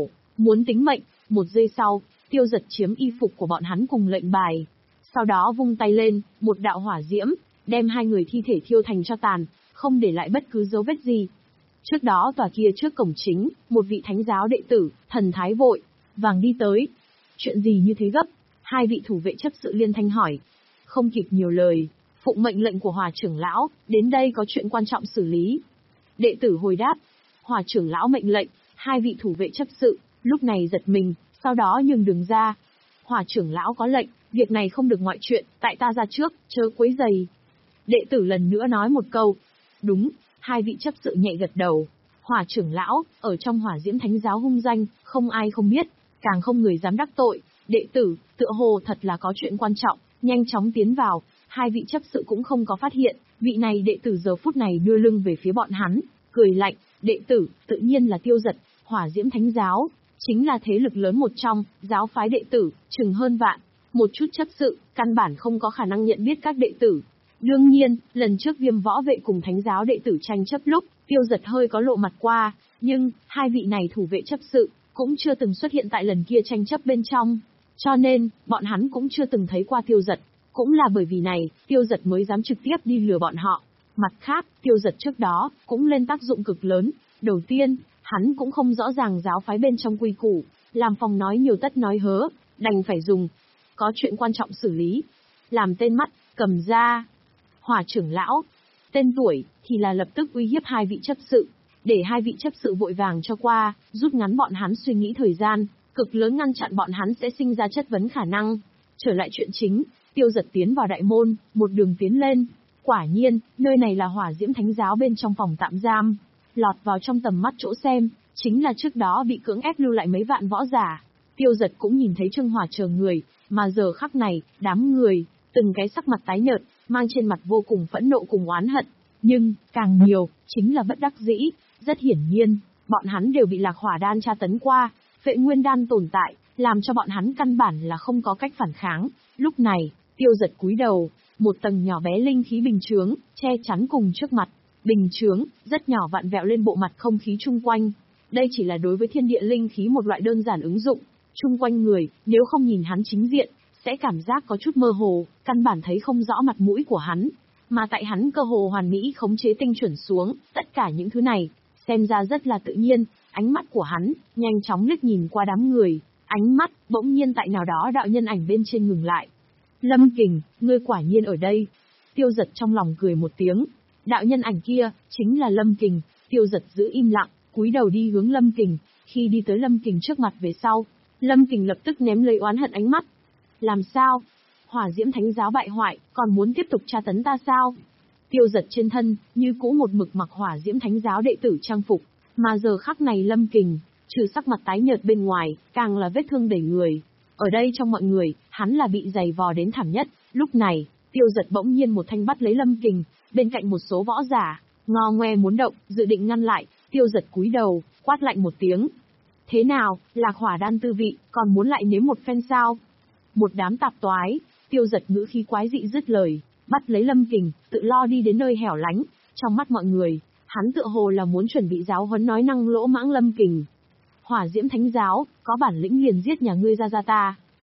muốn tính mệnh. Một giây sau, Tiêu Dật chiếm y phục của bọn hắn cùng lệnh bài. Sau đó vung tay lên, một đạo hỏa diễm, đem hai người thi thể thiêu thành tro tàn, không để lại bất cứ dấu vết gì. Trước đó tòa kia trước cổng chính, một vị thánh giáo đệ tử, thần thái vội vàng đi tới. Chuyện gì như thế gấp? Hai vị thủ vệ chấp sự liên thanh hỏi. Không kịp nhiều lời, phụng mệnh lệnh của Hòa trưởng lão, đến đây có chuyện quan trọng xử lý. Đệ tử hồi đáp. Hòa trưởng lão mệnh lệnh, hai vị thủ vệ chấp sự, lúc này giật mình, sau đó nhường đường ra. Hòa trưởng lão có lệnh, việc này không được ngoại chuyện, tại ta ra trước, chớ quấy rầy. Đệ tử lần nữa nói một câu. Đúng, hai vị chấp sự nhẹ gật đầu. Hòa trưởng lão, ở trong Hỏa Diễm Thánh giáo hung danh, không ai không biết, càng không người dám đắc tội. Đệ tử, tựa hồ thật là có chuyện quan trọng, nhanh chóng tiến vào. Hai vị chấp sự cũng không có phát hiện, vị này đệ tử giờ phút này đưa lưng về phía bọn hắn, cười lạnh. Đệ tử, tự nhiên là Tiêu Dật. Hỏa Diễm Thánh giáo chính là thế lực lớn một trong, giáo phái đệ tử, chừng hơn vạn. Một chút chấp sự, căn bản không có khả năng nhận biết các đệ tử. Đương nhiên, lần trước Viêm võ vệ cùng thánh giáo đệ tử tranh chấp lúc, Tiêu Dật hơi có lộ mặt qua, nhưng, hai vị này thủ vệ chấp sự, cũng chưa từng xuất hiện tại lần kia tranh chấp bên trong. Cho nên, bọn hắn cũng chưa từng thấy qua Tiêu Dật. Cũng là bởi vì này, Tiêu Dật mới dám trực tiếp đi lừa bọn họ. Mặt khác, Tiêu Dật trước đó, cũng lên tác dụng cực lớn. Đầu tiên, hắn cũng không rõ ràng giáo phái bên trong quy củ, làm phòng nói nhiều tất nói hớ, đành phải dùng. Có chuyện quan trọng xử lý. Làm tên mắt, cầm ra. Hỏa trưởng lão. Tên tuổi, thì là lập tức uy hiếp hai vị chấp sự. Để hai vị chấp sự vội vàng cho qua, rút ngắn bọn hắn suy nghĩ thời gian, cực lớn ngăn chặn bọn hắn sẽ sinh ra chất vấn khả năng. Trở lại chuyện chính, Tiêu Dật tiến vào đại môn, một đường tiến lên. Quả nhiên, nơi này là Hỏa Diễm Thánh giáo bên trong phòng tạm giam. Lọt vào trong tầm mắt chỗ xem, chính là trước đó bị cưỡng ép lưu lại mấy vạn võ giả. Tiêu Dật cũng nhìn thấy Trương Hỏa chờ người, mà giờ khắc này, đám người, từng cái sắc mặt tái nhợt, mang trên mặt vô cùng phẫn nộ cùng oán hận. Nhưng, càng nhiều, chính là bất đắc dĩ. Rất hiển nhiên, bọn hắn đều bị Lạc Hỏa đan tra tấn qua, Phệ Nguyên đan tồn tại, làm cho bọn hắn căn bản là không có cách phản kháng. Lúc này, Tiêu Dật cúi đầu, một tầng nhỏ bé linh khí bình chướng, che chắn cùng trước mặt. Bình chướng, rất nhỏ vặn vẹo lên bộ mặt không khí chung quanh. Đây chỉ là đối với thiên địa linh khí một loại đơn giản ứng dụng. Chung quanh người, nếu không nhìn hắn chính diện, sẽ cảm giác có chút mơ hồ, căn bản thấy không rõ mặt mũi của hắn. Mà tại hắn cơ hồ hoàn mỹ khống chế tinh chuẩn xuống, tất cả những thứ này, xem ra rất là tự nhiên. Ánh mắt của hắn, nhanh chóng liếc nhìn qua đám người. Ánh mắt, bỗng nhiên tại nào đó đạo nhân ảnh bên trên ngừng lại. Lâm Kình, ngươi quả nhiên ở đây. Tiêu Dật trong lòng cười một tiếng. Đạo nhân ảnh kia, chính là Lâm Kình. Tiêu Dật giữ im lặng, cúi đầu đi hướng Lâm Kình. Khi đi tới Lâm Kình trước mặt về sau, Lâm Kình lập tức ném lấy oán hận ánh mắt. Làm sao? Hỏa Diễm Thánh giáo bại hoại, còn muốn tiếp tục tra tấn ta sao? Tiêu Dật trên thân, như cũ một mực mặc Hỏa Diễm Thánh giáo đệ tử trang phục, mà giờ khắc này Lâm Kình, trừ sắc mặt tái nhợt bên ngoài, càng là vết thương đầy người. Ở đây trong mọi người, hắn là bị giày vò đến thảm nhất. Lúc này, Tiêu Dật bỗng nhiên một thanh bắt lấy Lâm Kình, bên cạnh một số võ giả, ngò ngoe muốn động, dự định ngăn lại. Tiêu Dật cúi đầu, quát lạnh một tiếng. Thế nào, Lạc Hỏa đan tư vị, còn muốn lại nếm một phen sao? Một đám tạp toái. Tiêu Dật ngữ khí quái dị dứt lời, bắt lấy Lâm Kình, tự lo đi đến nơi hẻo lánh. Trong mắt mọi người, hắn tựa hồ là muốn chuẩn bị giáo huấn nói năng lỗ mãng Lâm Kình. Hỏa Diễm Thánh giáo, có bản lĩnh liền giết nhà ngươi ra ra ta.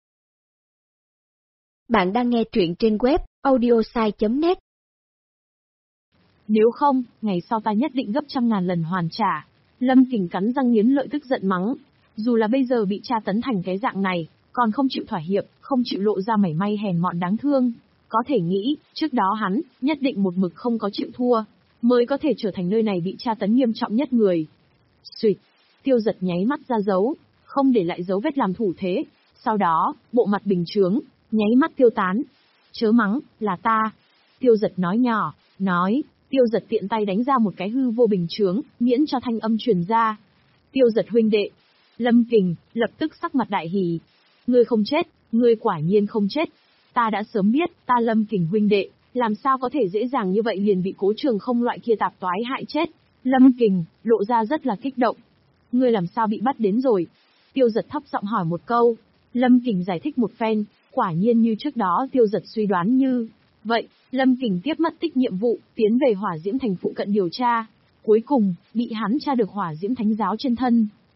Bạn đang nghe truyện trên web audiosai chấm net. Nếu không, ngày sau ta nhất định gấp trăm ngàn lần hoàn trả. Lâm Kình cắn răng nghiến lợi tức giận mắng. Dù là bây giờ bị tra tấn thành cái dạng này, còn không chịu thỏa hiệp, không chịu lộ ra mảy may hèn mọn đáng thương. Có thể nghĩ, trước đó hắn, nhất định một mực không có chịu thua, mới có thể trở thành nơi này bị tra tấn nghiêm trọng nhất người. Xuyệt, Tiêu Dật nháy mắt ra dấu, không để lại dấu vết làm thủ thế. Sau đó, bộ mặt bình chướng, nháy mắt tiêu tán. Chớ mắng, là ta. Tiêu Dật nói nhỏ, nói, Tiêu Dật tiện tay đánh ra một cái hư vô bình chướng, miễn cho thanh âm truyền ra. Tiêu Dật huynh đệ. Lâm Kình, lập tức sắc mặt đại hỉ. Ngươi không chết, ngươi quả nhiên không chết. Ta đã sớm biết, ta Lâm Kình huynh đệ, làm sao có thể dễ dàng như vậy liền bị Cố Trường Không loại kia tạp toái hại chết. Lâm Kình, lộ ra rất là kích động. Ngươi làm sao bị bắt đến rồi? Tiêu Dật thấp giọng hỏi một câu. Lâm Kình giải thích một phen, quả nhiên như trước đó Tiêu Dật suy đoán như vậy, Lâm Kình tiếp mất tích nhiệm vụ, tiến về Hỏa Diễm Thành phụ cận điều tra. Cuối cùng, bị hắn tra được Hỏa Diễm Thánh giáo trên thân.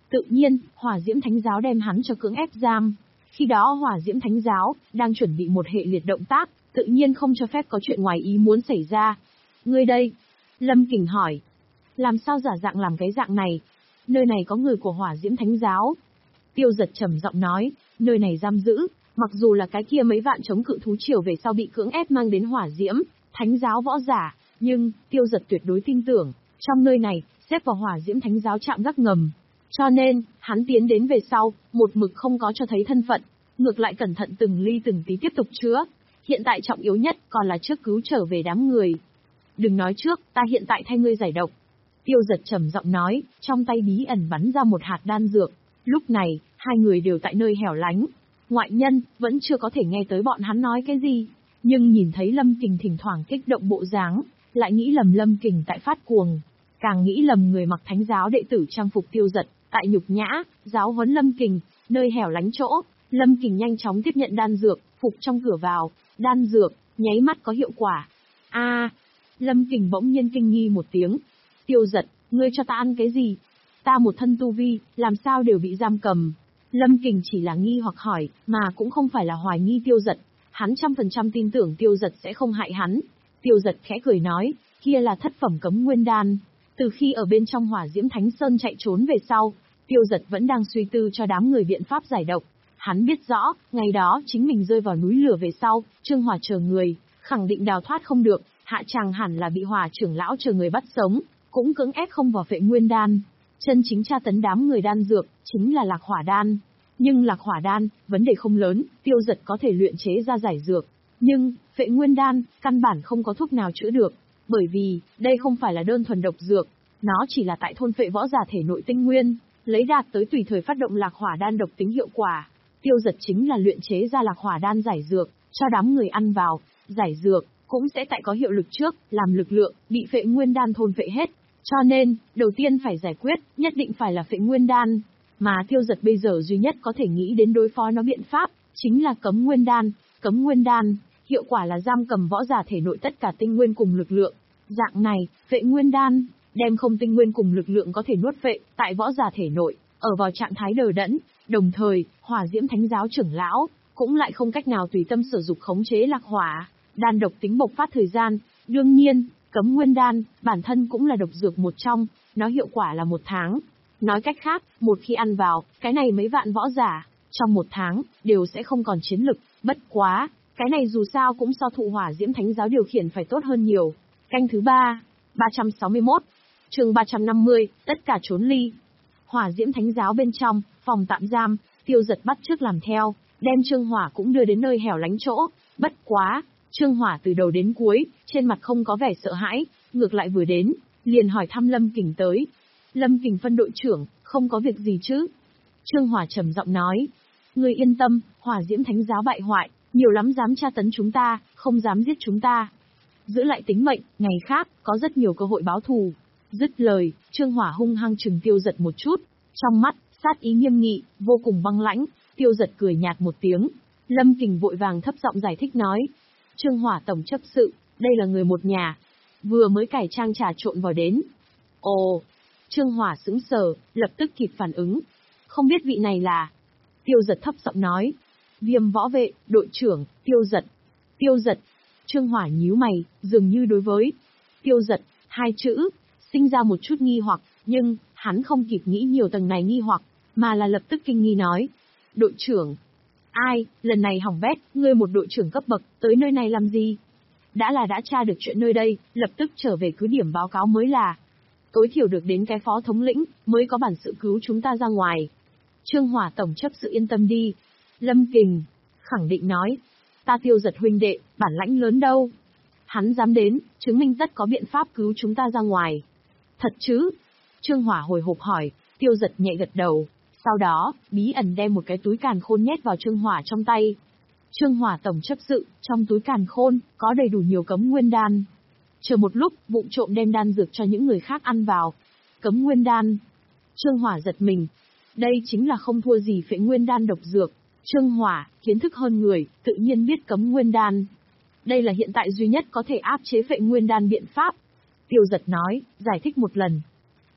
Tự nhiên, Hỏa Diễm Thánh Giáo đem hắn cho cưỡng ép giam. Khi đó Hỏa Diễm Thánh Giáo đang chuẩn bị một hệ liệt động tác, tự nhiên không cho phép có chuyện ngoài ý muốn xảy ra. Ngươi đây? Lâm Kình hỏi. Làm sao giả dạng làm cái dạng này? Nơi này có người của Hỏa Diễm Thánh Giáo. Tiêu Giật trầm giọng nói, nơi này giam giữ, mặc dù là cái kia mấy vạn chống cự thú triều về sau bị cưỡng ép mang đến Hỏa Diễm Thánh Giáo võ giả, nhưng Tiêu Giật tuyệt đối tin tưởng, trong nơi này xếp vào Hỏa Diễm Thánh Giáo trạm gác ngầm. Cho nên, hắn tiến đến về sau, một mực không có cho thấy thân phận, ngược lại cẩn thận từng ly từng tí tiếp tục chữa. Hiện tại trọng yếu nhất còn là trước cứu trở về đám người. Đừng nói trước, ta hiện tại thay ngươi giải độc. Tiêu Giật trầm giọng nói, trong tay bí ẩn bắn ra một hạt đan dược. Lúc này, hai người đều tại nơi hẻo lánh. Ngoại nhân, vẫn chưa có thể nghe tới bọn hắn nói cái gì. Nhưng nhìn thấy Lâm Kình thỉnh thoảng kích động bộ dáng, lại nghĩ lầm Lâm Kình tại phát cuồng. Càng nghĩ lầm người mặc thánh giáo đệ tử trang phục Tiêu Giật, tại nhục nhã, giáo huấn Lâm Kình, nơi hẻo lánh chỗ. Lâm Kình nhanh chóng tiếp nhận đan dược, phục trong cửa vào, đan dược, nháy mắt có hiệu quả. A, Lâm Kình bỗng nhiên kinh nghi một tiếng. Tiêu Giật, ngươi cho ta ăn cái gì? Ta một thân tu vi, làm sao đều bị giam cầm? Lâm Kình chỉ là nghi hoặc hỏi, mà cũng không phải là hoài nghi Tiêu Giật. Hắn trăm phần trăm tin tưởng Tiêu Giật sẽ không hại hắn. Tiêu Giật khẽ cười nói, kia là thất phẩm cấm nguyên đan. Từ khi ở bên trong Hỏa Diễm Thánh Sơn chạy trốn về sau, Tiêu Giật vẫn đang suy tư cho đám người biện pháp giải độc. Hắn biết rõ, ngày đó chính mình rơi vào núi lửa về sau, Trương Hỏa chờ người, khẳng định đào thoát không được, hạ chàng hẳn là bị Hỏa trưởng lão chờ người bắt sống, cũng cưỡng ép không vào Phệ Nguyên đan. Chân chính tra tấn đám người đan dược, chính là Lạc Hỏa đan. Nhưng Lạc Hỏa đan, vấn đề không lớn, Tiêu Giật có thể luyện chế ra giải dược. Nhưng, Phệ Nguyên đan, căn bản không có thuốc nào chữa được, bởi vì, đây không phải là đơn thuần độc dược, nó chỉ là tại thôn phệ võ giả thể nội tinh nguyên, lấy đạt tới tùy thời phát động Lạc Hỏa đan độc tính hiệu quả. Tiêu Giật chính là luyện chế ra Lạc Hỏa đan giải dược, cho đám người ăn vào, giải dược cũng sẽ tại có hiệu lực trước, làm lực lượng bị Phệ Nguyên đan thôn phệ hết. Cho nên, đầu tiên phải giải quyết, nhất định phải là Phệ Nguyên đan, mà Tiêu Giật bây giờ duy nhất có thể nghĩ đến đối phó nó biện pháp, chính là Cấm Nguyên đan. Cấm Nguyên đan, hiệu quả là giam cầm võ giả thể nội tất cả tinh nguyên cùng lực lượng. Dạng này, Phệ Nguyên đan, đem không tinh nguyên cùng lực lượng có thể nuốt phệ tại võ giả thể nội, ở vào trạng thái đờ đẫn, đồng thời, Hỏa Diễm Thánh Giáo trưởng lão cũng lại không cách nào tùy tâm sử dụng khống chế Lạc Hỏa đan độc tính bộc phát thời gian. Đương nhiên, Cấm Nguyên đan bản thân cũng là độc dược một trong, nó hiệu quả là một tháng. Nói cách khác, một khi ăn vào, cái này mấy vạn võ giả trong một tháng đều sẽ không còn chiến lực. Bất quá, cái này dù sao cũng so thụ Hỏa Diễm Thánh Giáo điều khiển phải tốt hơn nhiều. Canh thứ ba, ba trăm sáu mươi mốt, chương ba trăm năm mươi, tất cả trốn ly. Hỏa Diễm Thánh Giáo bên trong, phòng tạm giam, Tiêu Giật bắt chước làm theo, đem Trương Hỏa cũng đưa đến nơi hẻo lánh chỗ. Bất quá, Trương Hỏa từ đầu đến cuối, trên mặt không có vẻ sợ hãi, ngược lại vừa đến, liền hỏi thăm Lâm Kình tới. Lâm Kình phân đội trưởng, không có việc gì chứ? Trương Hỏa trầm giọng nói, ngươi yên tâm, Hỏa Diễm Thánh Giáo bại hoại, nhiều lắm dám tra tấn chúng ta, không dám giết chúng ta. Giữ lại tính mệnh, ngày khác, có rất nhiều cơ hội báo thù. Dứt lời, Trương Hỏa hung hăng trừng Tiêu Giật một chút, trong mắt, sát ý nghiêm nghị, vô cùng băng lãnh. Tiêu Giật cười nhạt một tiếng. Lâm Kình vội vàng thấp giọng giải thích nói, Trương Hỏa tổng chấp sự, đây là người một nhà, vừa mới cải trang trà trộn vào đến. Ồ, Trương Hỏa sững sờ, lập tức kịp phản ứng. Không biết vị này là... Tiêu Giật thấp giọng nói, Viêm võ vệ, đội trưởng, Tiêu Giật. Tiêu Giật. Trương Hỏa nhíu mày, dường như đối với Tiêu Giật, hai chữ, sinh ra một chút nghi hoặc, nhưng, hắn không kịp nghĩ nhiều tầng này nghi hoặc, mà là lập tức kinh nghi nói. Đội trưởng. Ai, lần này hỏng bét, ngươi một đội trưởng cấp bậc, tới nơi này làm gì? Đã là đã tra được chuyện nơi đây, lập tức trở về cứ điểm báo cáo mới là. Tối thiểu được đến cái phó thống lĩnh, mới có bản sự cứu chúng ta ra ngoài. Trương Hỏa tổng chấp sự yên tâm đi. Lâm Kình, khẳng định nói. Ta Tiêu Giật huynh đệ, bản lãnh lớn đâu. Hắn dám đến, chứng minh tất có biện pháp cứu chúng ta ra ngoài. Thật chứ? Trương Hỏa hồi hộp hỏi, Tiêu Giật nhẹ gật đầu. Sau đó, bí ẩn đem một cái túi càn khôn nhét vào Trương Hỏa trong tay. Trương Hỏa tổng chấp sự, trong túi càn khôn, có đầy đủ nhiều cấm nguyên đan. Chờ một lúc, vụng trộm đem đan dược cho những người khác ăn vào. Cấm nguyên đan. Trương Hỏa giật mình. Đây chính là không thua gì Phệ Nguyên đan độc dược. Trương Hỏa, kiến thức hơn người, tự nhiên biết cấm nguyên đan. Đây là hiện tại duy nhất có thể áp chế Phệ Nguyên đan biện pháp. Tiêu Giật nói, giải thích một lần.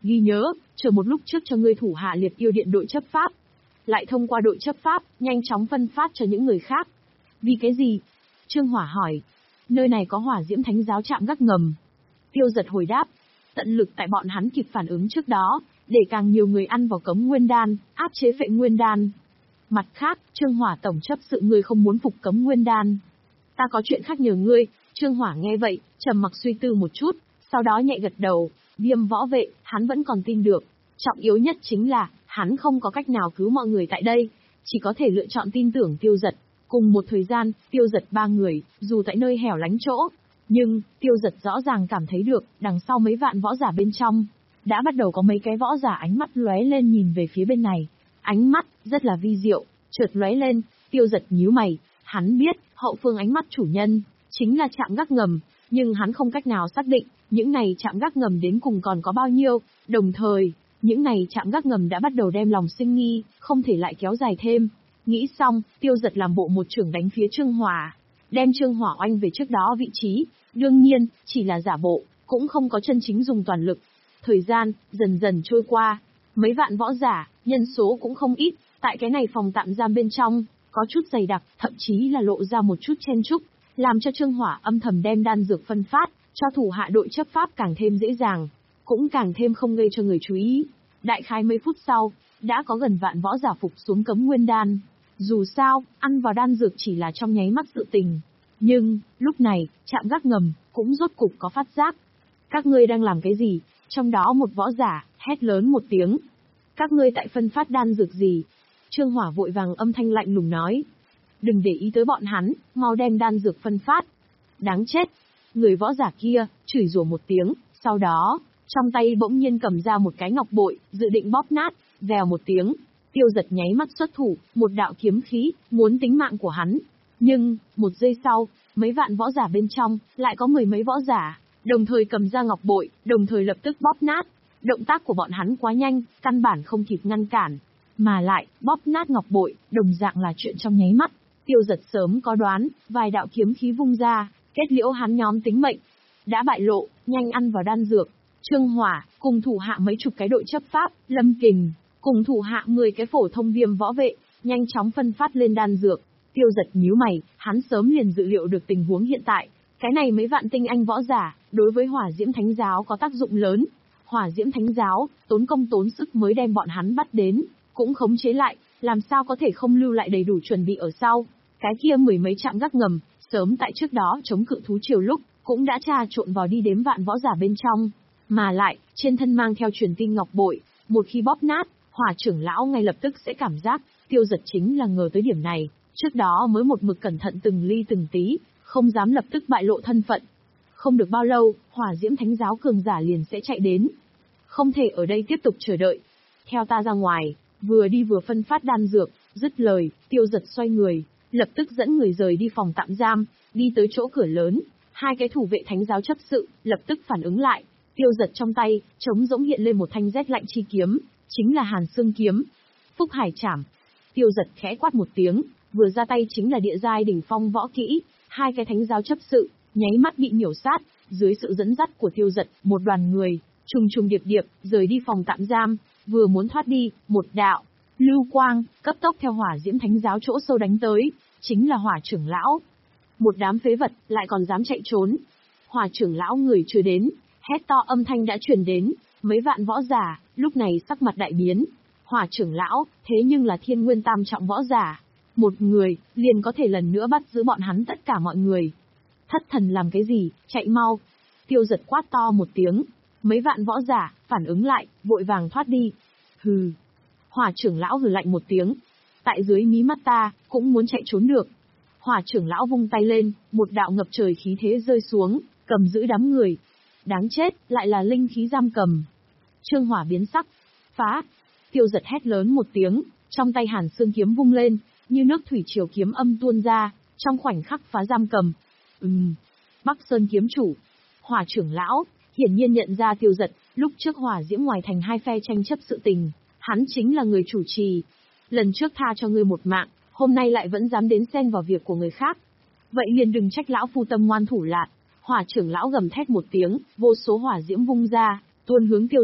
Ghi nhớ, chờ một lúc trước cho ngươi thủ hạ liệt yêu điện đội chấp pháp. Lại thông qua đội chấp pháp, nhanh chóng phân phát cho những người khác. Vì cái gì? Trương Hỏa hỏi. Nơi này có hỏa diễm thánh giáo trạm gác ngầm. Tiêu Giật hồi đáp. Tận lực tại bọn hắn kịp phản ứng trước đó, để càng nhiều người ăn vào cấm nguyên đan, áp chế phệ nguyên đan. Mặt khác, Trương Hỏa tổng chấp sự ngươi không muốn phục cấm nguyên đan. Ta có chuyện khác nhờ ngươi. Trương Hỏa nghe vậy, trầm mặc suy tư một chút, sau đó nhẹ gật đầu. Viêm võ vệ, hắn vẫn còn tin được. Trọng yếu nhất chính là, hắn không có cách nào cứu mọi người tại đây, chỉ có thể lựa chọn tin tưởng Tiêu Giật. Cùng một thời gian, Tiêu Giật ba người, dù tại nơi hẻo lánh chỗ, nhưng, Tiêu Giật rõ ràng cảm thấy được, đằng sau mấy vạn võ giả bên trong, đã bắt đầu có mấy cái võ giả ánh mắt lóe lên nhìn về phía bên này. Ánh mắt, rất là vi diệu, chợt lóe lên, Tiêu Giật nhíu mày, hắn biết, hậu phương ánh mắt chủ nhân, chính là trạm gác ngầm, nhưng hắn không cách nào xác định, những này trạm gác ngầm đến cùng còn có bao nhiêu, đồng thời, những này trạm gác ngầm đã bắt đầu đem lòng sinh nghi, không thể lại kéo dài thêm. Nghĩ xong, Tiêu Giật làm bộ một chưởng đánh phía Trương Hỏa, đem Trương Hỏa oanh về trước đó vị trí, đương nhiên, chỉ là giả bộ, cũng không có chân chính dùng toàn lực. Thời gian, dần dần trôi qua, mấy vạn võ giả, nhân số cũng không ít, tại cái này phòng tạm giam bên trong, có chút dày đặc, thậm chí là lộ ra một chút chen chúc, làm cho Trương Hỏa âm thầm đem đan dược phân phát, cho thủ hạ đội chấp pháp càng thêm dễ dàng, cũng càng thêm không gây cho người chú ý. Đại khái mấy phút sau, đã có gần vạn võ giả phục xuống cấm nguyên đan. Dù sao, ăn vào đan dược chỉ là trong nháy mắt sự tình. Nhưng, lúc này, trạm gác ngầm, cũng rốt cục có phát giác. Các ngươi đang làm cái gì? Trong đó một võ giả, hét lớn một tiếng. Các ngươi tại phân phát đan dược gì? Trương Hỏa vội vàng âm thanh lạnh lùng nói. Đừng để ý tới bọn hắn, mau đem đan dược phân phát. Đáng chết! Người võ giả kia, chửi rủa một tiếng, sau đó, trong tay bỗng nhiên cầm ra một cái ngọc bội, dự định bóp nát, vèo một tiếng. Tiêu Giật nháy mắt xuất thủ, một đạo kiếm khí, muốn tính mạng của hắn. Nhưng, một giây sau, mấy vạn võ giả bên trong, lại có mười mấy võ giả, đồng thời cầm ra ngọc bội, đồng thời lập tức bóp nát. Động tác của bọn hắn quá nhanh, căn bản không kịp ngăn cản. Mà lại, bóp nát ngọc bội, đồng dạng là chuyện trong nháy mắt. Tiêu Giật sớm có đoán, vài đạo kiếm khí vung ra, kết liễu hắn nhóm tính mệnh. Đã bại lộ, nhanh ăn vào đan dược. Trương Hỏa, cùng thủ hạ mấy chục cái đội chấp pháp, Lâm Kình, cùng thủ hạ mười cái phổ thông viêm võ vệ, nhanh chóng phân phát lên đan dược. Tiêu Giật nhíu mày, hắn sớm liền dự liệu được tình huống hiện tại. Cái này mấy vạn tinh anh võ giả, đối với hỏa diễm thánh giáo có tác dụng lớn. Hỏa diễm thánh giáo, tốn công tốn sức mới đem bọn hắn bắt đến, cũng khống chế lại, làm sao có thể không lưu lại đầy đủ chuẩn bị ở sau. Cái kia mười mấy trạm gác ngầm, sớm tại trước đó chống cự thú triều lúc, cũng đã trà trộn vào đi đếm vạn võ giả bên trong. Mà lại, trên thân mang theo truyền tin ngọc bội, một khi bóp nát, Hỏa trưởng lão ngay lập tức sẽ cảm giác, Tiêu Giật chính là ngờ tới điểm này, trước đó mới một mực cẩn thận từng ly từng tí, không dám lập tức bại lộ thân phận. Không được bao lâu, hỏa diễm thánh giáo cường giả liền sẽ chạy đến. Không thể ở đây tiếp tục chờ đợi. Theo ta ra ngoài, vừa đi vừa phân phát đan dược, dứt lời, Tiêu Giật xoay người, lập tức dẫn người rời đi phòng tạm giam, đi tới chỗ cửa lớn. Hai cái thủ vệ thánh giáo chấp sự, lập tức phản ứng lại. Tiêu Giật trong tay, trống rỗng hiện lên một thanh rét lạnh chi kiếm, chính là Hàn Xương kiếm. Phúc Hải Trảm. Tiêu Giật khẽ quát một tiếng, vừa ra tay chính là địa giai đỉnh phong võ kỹ. Hai cái thánh giáo chấp sự, nháy mắt bị miểu sát. Dưới sự dẫn dắt của Tiêu Giật, một đoàn người, trùng trùng điệp điệp, rời đi phòng tạm giam. Vừa muốn thoát đi, một đạo lưu quang, cấp tốc theo hỏa diễm thánh giáo chỗ sâu đánh tới, chính là Hỏa trưởng lão. Một đám phế vật, lại còn dám chạy trốn. Hỏa trưởng lão người chưa đến, hét to âm thanh đã truyền đến, mấy vạn võ giả, lúc này sắc mặt đại biến. Hỏa trưởng lão, thế nhưng là thiên nguyên tam trọng võ giả. Một người, liền có thể lần nữa bắt giữ bọn hắn tất cả mọi người. Thất thần làm cái gì, chạy mau. Tiêu Giật quát to một tiếng, mấy vạn võ giả, phản ứng lại, vội vàng thoát đi. Hừ. Hỏa trưởng lão hừ lạnh một tiếng. Tại dưới mí mắt ta, cũng muốn chạy trốn được. Hỏa trưởng lão vung tay lên, một đạo ngập trời khí thế rơi xuống, cầm giữ đám người. Đáng chết, lại là linh khí giam cầm. Trương Hỏa biến sắc. Phá. Tiêu Giật hét lớn một tiếng, trong tay Hàn Xương kiếm vung lên, như nước thủy triều kiếm âm tuôn ra, trong khoảnh khắc phá giam cầm. Ừm. Bắc Sơn kiếm chủ. Hỏa trưởng lão, hiển nhiên nhận ra Tiêu Giật, lúc trước hỏa diễm ngoài thành hai phe tranh chấp sự tình, hắn chính là người chủ trì. Lần trước tha cho ngươi một mạng, hôm nay lại vẫn dám đến xen vào việc của người khác. Vậy liền đừng trách lão phu tâm ngoan thủ lạn. Hỏa trưởng lão gầm thét một tiếng, vô số hỏa diễm vung ra, tuôn hướng Tiêu Giật.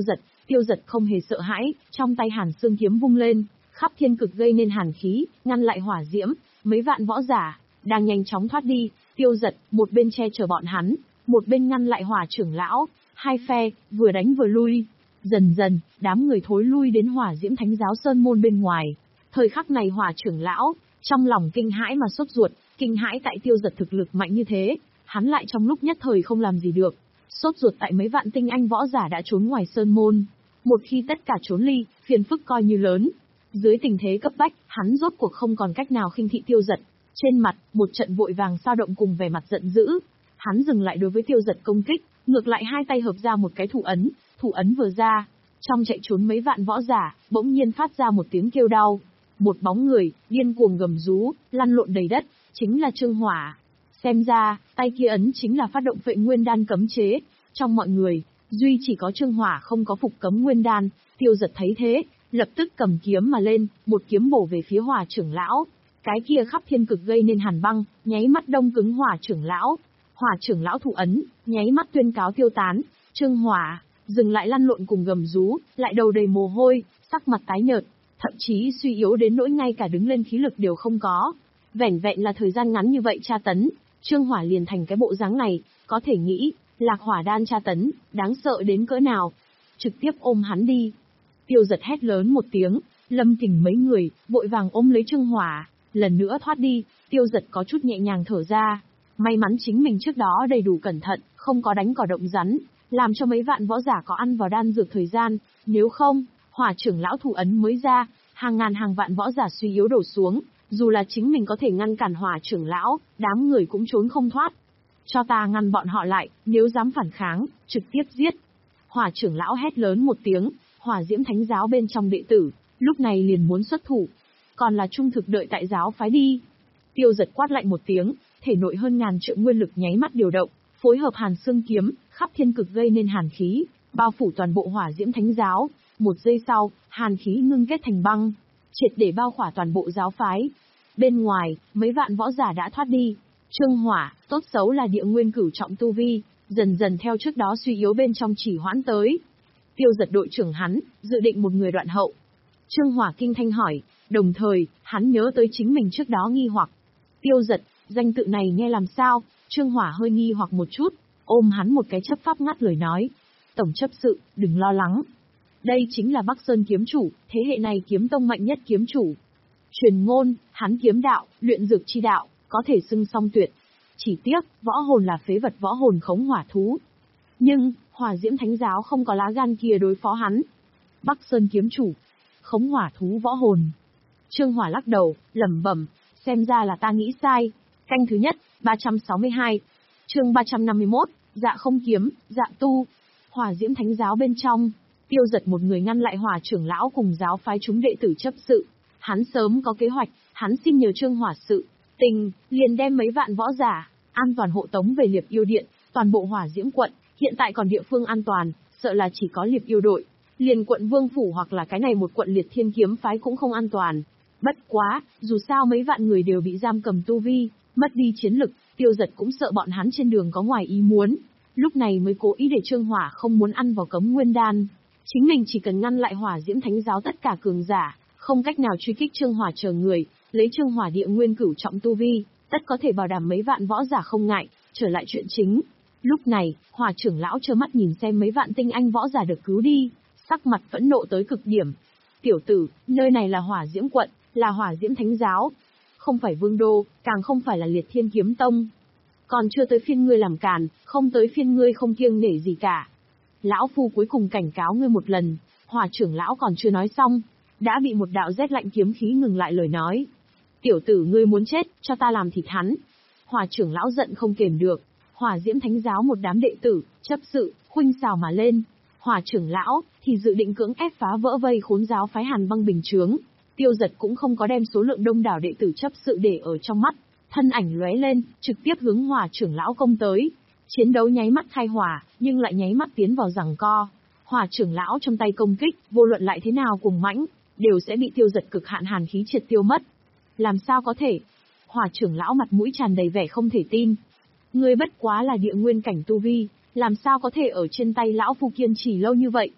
Tiêu Dật không hề sợ hãi, trong tay Hàn Xương kiếm vung lên, khắp thiên cực gây nên hàn khí, ngăn lại hỏa diễm, mấy vạn võ giả đang nhanh chóng thoát đi. Tiêu Dật một bên che chở bọn hắn, một bên ngăn lại Hỏa trưởng lão, hai phe vừa đánh vừa lui. Dần dần, đám người thối lui đến Hỏa Diễm Thánh Giáo Sơn môn bên ngoài. Thời khắc này Hỏa trưởng lão trong lòng kinh hãi mà sốt ruột, kinh hãi tại Tiêu Dật thực lực mạnh như thế, hắn lại trong lúc nhất thời không làm gì được. Sốt ruột tại mấy vạn tinh anh võ giả đã trốn ngoài sơn môn. Một khi tất cả trốn ly, phiền phức coi như lớn. Dưới tình thế cấp bách, hắn rốt cuộc không còn cách nào khinh thị Tiêu Dật. Trên mặt, một trận vội vàng sao động cùng vẻ mặt giận dữ. Hắn dừng lại đối với Tiêu Dật công kích, ngược lại hai tay hợp ra một cái thủ ấn, thủ ấn vừa ra, trong chạy trốn mấy vạn võ giả, bỗng nhiên phát ra một tiếng kêu đau. Một bóng người, điên cuồng gầm rú, lăn lộn đầy đất, chính là Trương Hỏa. Xem ra, tay kia ấn chính là phát động Phệ Nguyên Đan cấm chế. Trong mọi người, duy chỉ có Trương Hỏa không có phục cấm Nguyên Đan. Tiêu Dật thấy thế, lập tức cầm kiếm mà lên, một kiếm bổ về phía Hỏa trưởng lão. Cái kia khắp thiên cực gây nên hàn băng, nháy mắt đông cứng Hỏa trưởng lão. Hỏa trưởng lão thủ ấn, nháy mắt tuyên cáo tiêu tán. Trương Hỏa dừng lại lăn lộn cùng gầm rú, lại đầu đầy mồ hôi, sắc mặt tái nhợt, thậm chí suy yếu đến nỗi ngay cả đứng lên khí lực đều không có. Vẻn vẹn là thời gian ngắn như vậy tra tấn, Trương Hỏa liền thành cái bộ dáng này, có thể nghĩ, Lạc Hỏa đan tra tấn, đáng sợ đến cỡ nào. Trực tiếp ôm hắn đi. Tiêu Dật hét lớn một tiếng, Lâm Kình mấy người vội vàng ôm lấy Trương Hỏa, lần nữa thoát đi. Tiêu Dật có chút nhẹ nhàng thở ra. May mắn chính mình trước đó đầy đủ cẩn thận, không có đánh cỏ động rắn, làm cho mấy vạn võ giả có ăn vào đan dược thời gian, nếu không, Hỏa trưởng lão thủ ấn mới ra, hàng ngàn hàng vạn võ giả suy yếu đổ xuống, dù là chính mình có thể ngăn cản Hỏa trưởng lão, đám người cũng trốn không thoát. Cho ta ngăn bọn họ lại, nếu dám phản kháng, trực tiếp giết. Hỏa trưởng lão hét lớn một tiếng, Hỏa Diễm Thánh Giáo bên trong đệ tử, lúc này liền muốn xuất thủ, còn là trung thực đợi tại giáo phái đi. Tiêu Dật quát lạnh một tiếng, thể nội hơn ngàn triệu nguyên lực nháy mắt điều động, phối hợp Hàn Xương kiếm, khắp thiên cực gây nên hàn khí, bao phủ toàn bộ Hỏa Diễm Thánh Giáo. Một giây sau, hàn khí ngưng kết thành băng, triệt để bao khỏa toàn bộ giáo phái. Bên ngoài, mấy vạn võ giả đã thoát đi. Trương Hỏa, tốt xấu là địa nguyên cửu trọng tu vi, dần dần theo trước đó suy yếu bên trong chỉ hoãn tới. Tiêu Dật đội trưởng hắn, dự định một người đoạn hậu. Trương Hỏa kinh thanh hỏi, đồng thời, hắn nhớ tới chính mình trước đó nghi hoặc. Tiêu Dật, danh tự này nghe làm sao? Trương Hỏa hơi nghi hoặc một chút, ôm hắn một cái chấp pháp ngắt lời nói. Tổng chấp sự, đừng lo lắng. Đây chính là Bắc Sơn kiếm chủ, thế hệ này kiếm tông mạnh nhất kiếm chủ. Truyền ngôn, hắn kiếm đạo, luyện dược chi đạo, có thể xưng song tuyệt. Chỉ tiếc, võ hồn là phế vật võ hồn khống hỏa thú. Nhưng, Hỏa Diễm Thánh Giáo không có lá gan kia đối phó hắn. Bắc Sơn kiếm chủ, khống hỏa thú võ hồn. Trương Hỏa lắc đầu, lẩm bẩm, xem ra là ta nghĩ sai. Canh thứ nhất, ba trăm sáu mươi hai. Chương ba trăm năm mươi mốt, Dạ Không kiếm, Dạ tu. Hỏa Diễm Thánh Giáo bên trong, Tiêu Dật một người ngăn lại Hỏa trưởng lão cùng giáo phái chúng đệ tử chấp sự. Hắn sớm có kế hoạch, hắn xin nhờ Trương Hỏa sự tình, liền đem mấy vạn võ giả an toàn hộ tống về Liệp Yêu Điện, toàn bộ Hỏa Diễm quận, hiện tại còn địa phương an toàn, sợ là chỉ có Liệp Yêu đội, liền quận Vương phủ hoặc là cái này một quận Liệt Thiên kiếm phái cũng không an toàn. Bất quá, dù sao mấy vạn người đều bị giam cầm tu vi, mất đi chiến lực, Tiêu Dật cũng sợ bọn hắn trên đường có ngoài ý muốn, lúc này mới cố ý để Trương Hỏa không muốn ăn vào cấm nguyên đan. Chính mình chỉ cần ngăn lại Hỏa Diễm Thánh Giáo tất cả cường giả, không cách nào truy kích Trương Hỏa chờ người, lấy Trương Hỏa địa nguyên cửu trọng tu vi, tất có thể bảo đảm mấy vạn võ giả không ngại, trở lại chuyện chính. Lúc này, Hỏa trưởng lão trơ mắt nhìn xem mấy vạn tinh anh võ giả được cứu đi, sắc mặt phẫn nộ tới cực điểm. Tiểu tử, nơi này là Hỏa Diễm quận, là Hỏa Diễm Thánh Giáo, không phải Vương đô, càng không phải là Liệt Thiên kiếm tông. Còn chưa tới phiên ngươi làm càn, không tới phiên ngươi không kiêng nể gì cả. Lão phu cuối cùng cảnh cáo ngươi một lần. Hỏa trưởng lão còn chưa nói xong, đã bị một đạo rét lạnh kiếm khí ngừng lại lời nói. Tiểu tử ngươi muốn chết, cho ta làm thịt hắn. Hỏa trưởng lão giận không kềm được. Hỏa Diễm Thánh Giáo một đám đệ tử, chấp sự, khuynh xào mà lên. Hỏa trưởng lão thì dự định cưỡng ép phá vỡ vây khốn giáo phái Hàn Băng bình chướng. Tiêu Dật cũng không có đem số lượng đông đảo đệ tử chấp sự để ở trong mắt, thân ảnh lóe lên, trực tiếp hướng Hỏa trưởng lão công tới. Chiến đấu nháy mắt khai hỏa, nhưng lại nháy mắt tiến vào giằng co. Hỏa trưởng lão trong tay công kích, vô luận lại thế nào cùng mãnh, đều sẽ bị Tiêu Dật cực hạn hàn khí triệt tiêu mất. Làm sao có thể? Hỏa trưởng lão mặt mũi tràn đầy vẻ không thể tin. Ngươi bất quá là địa nguyên cảnh tu vi, làm sao có thể ở trên tay lão phu kiên trì lâu như vậy?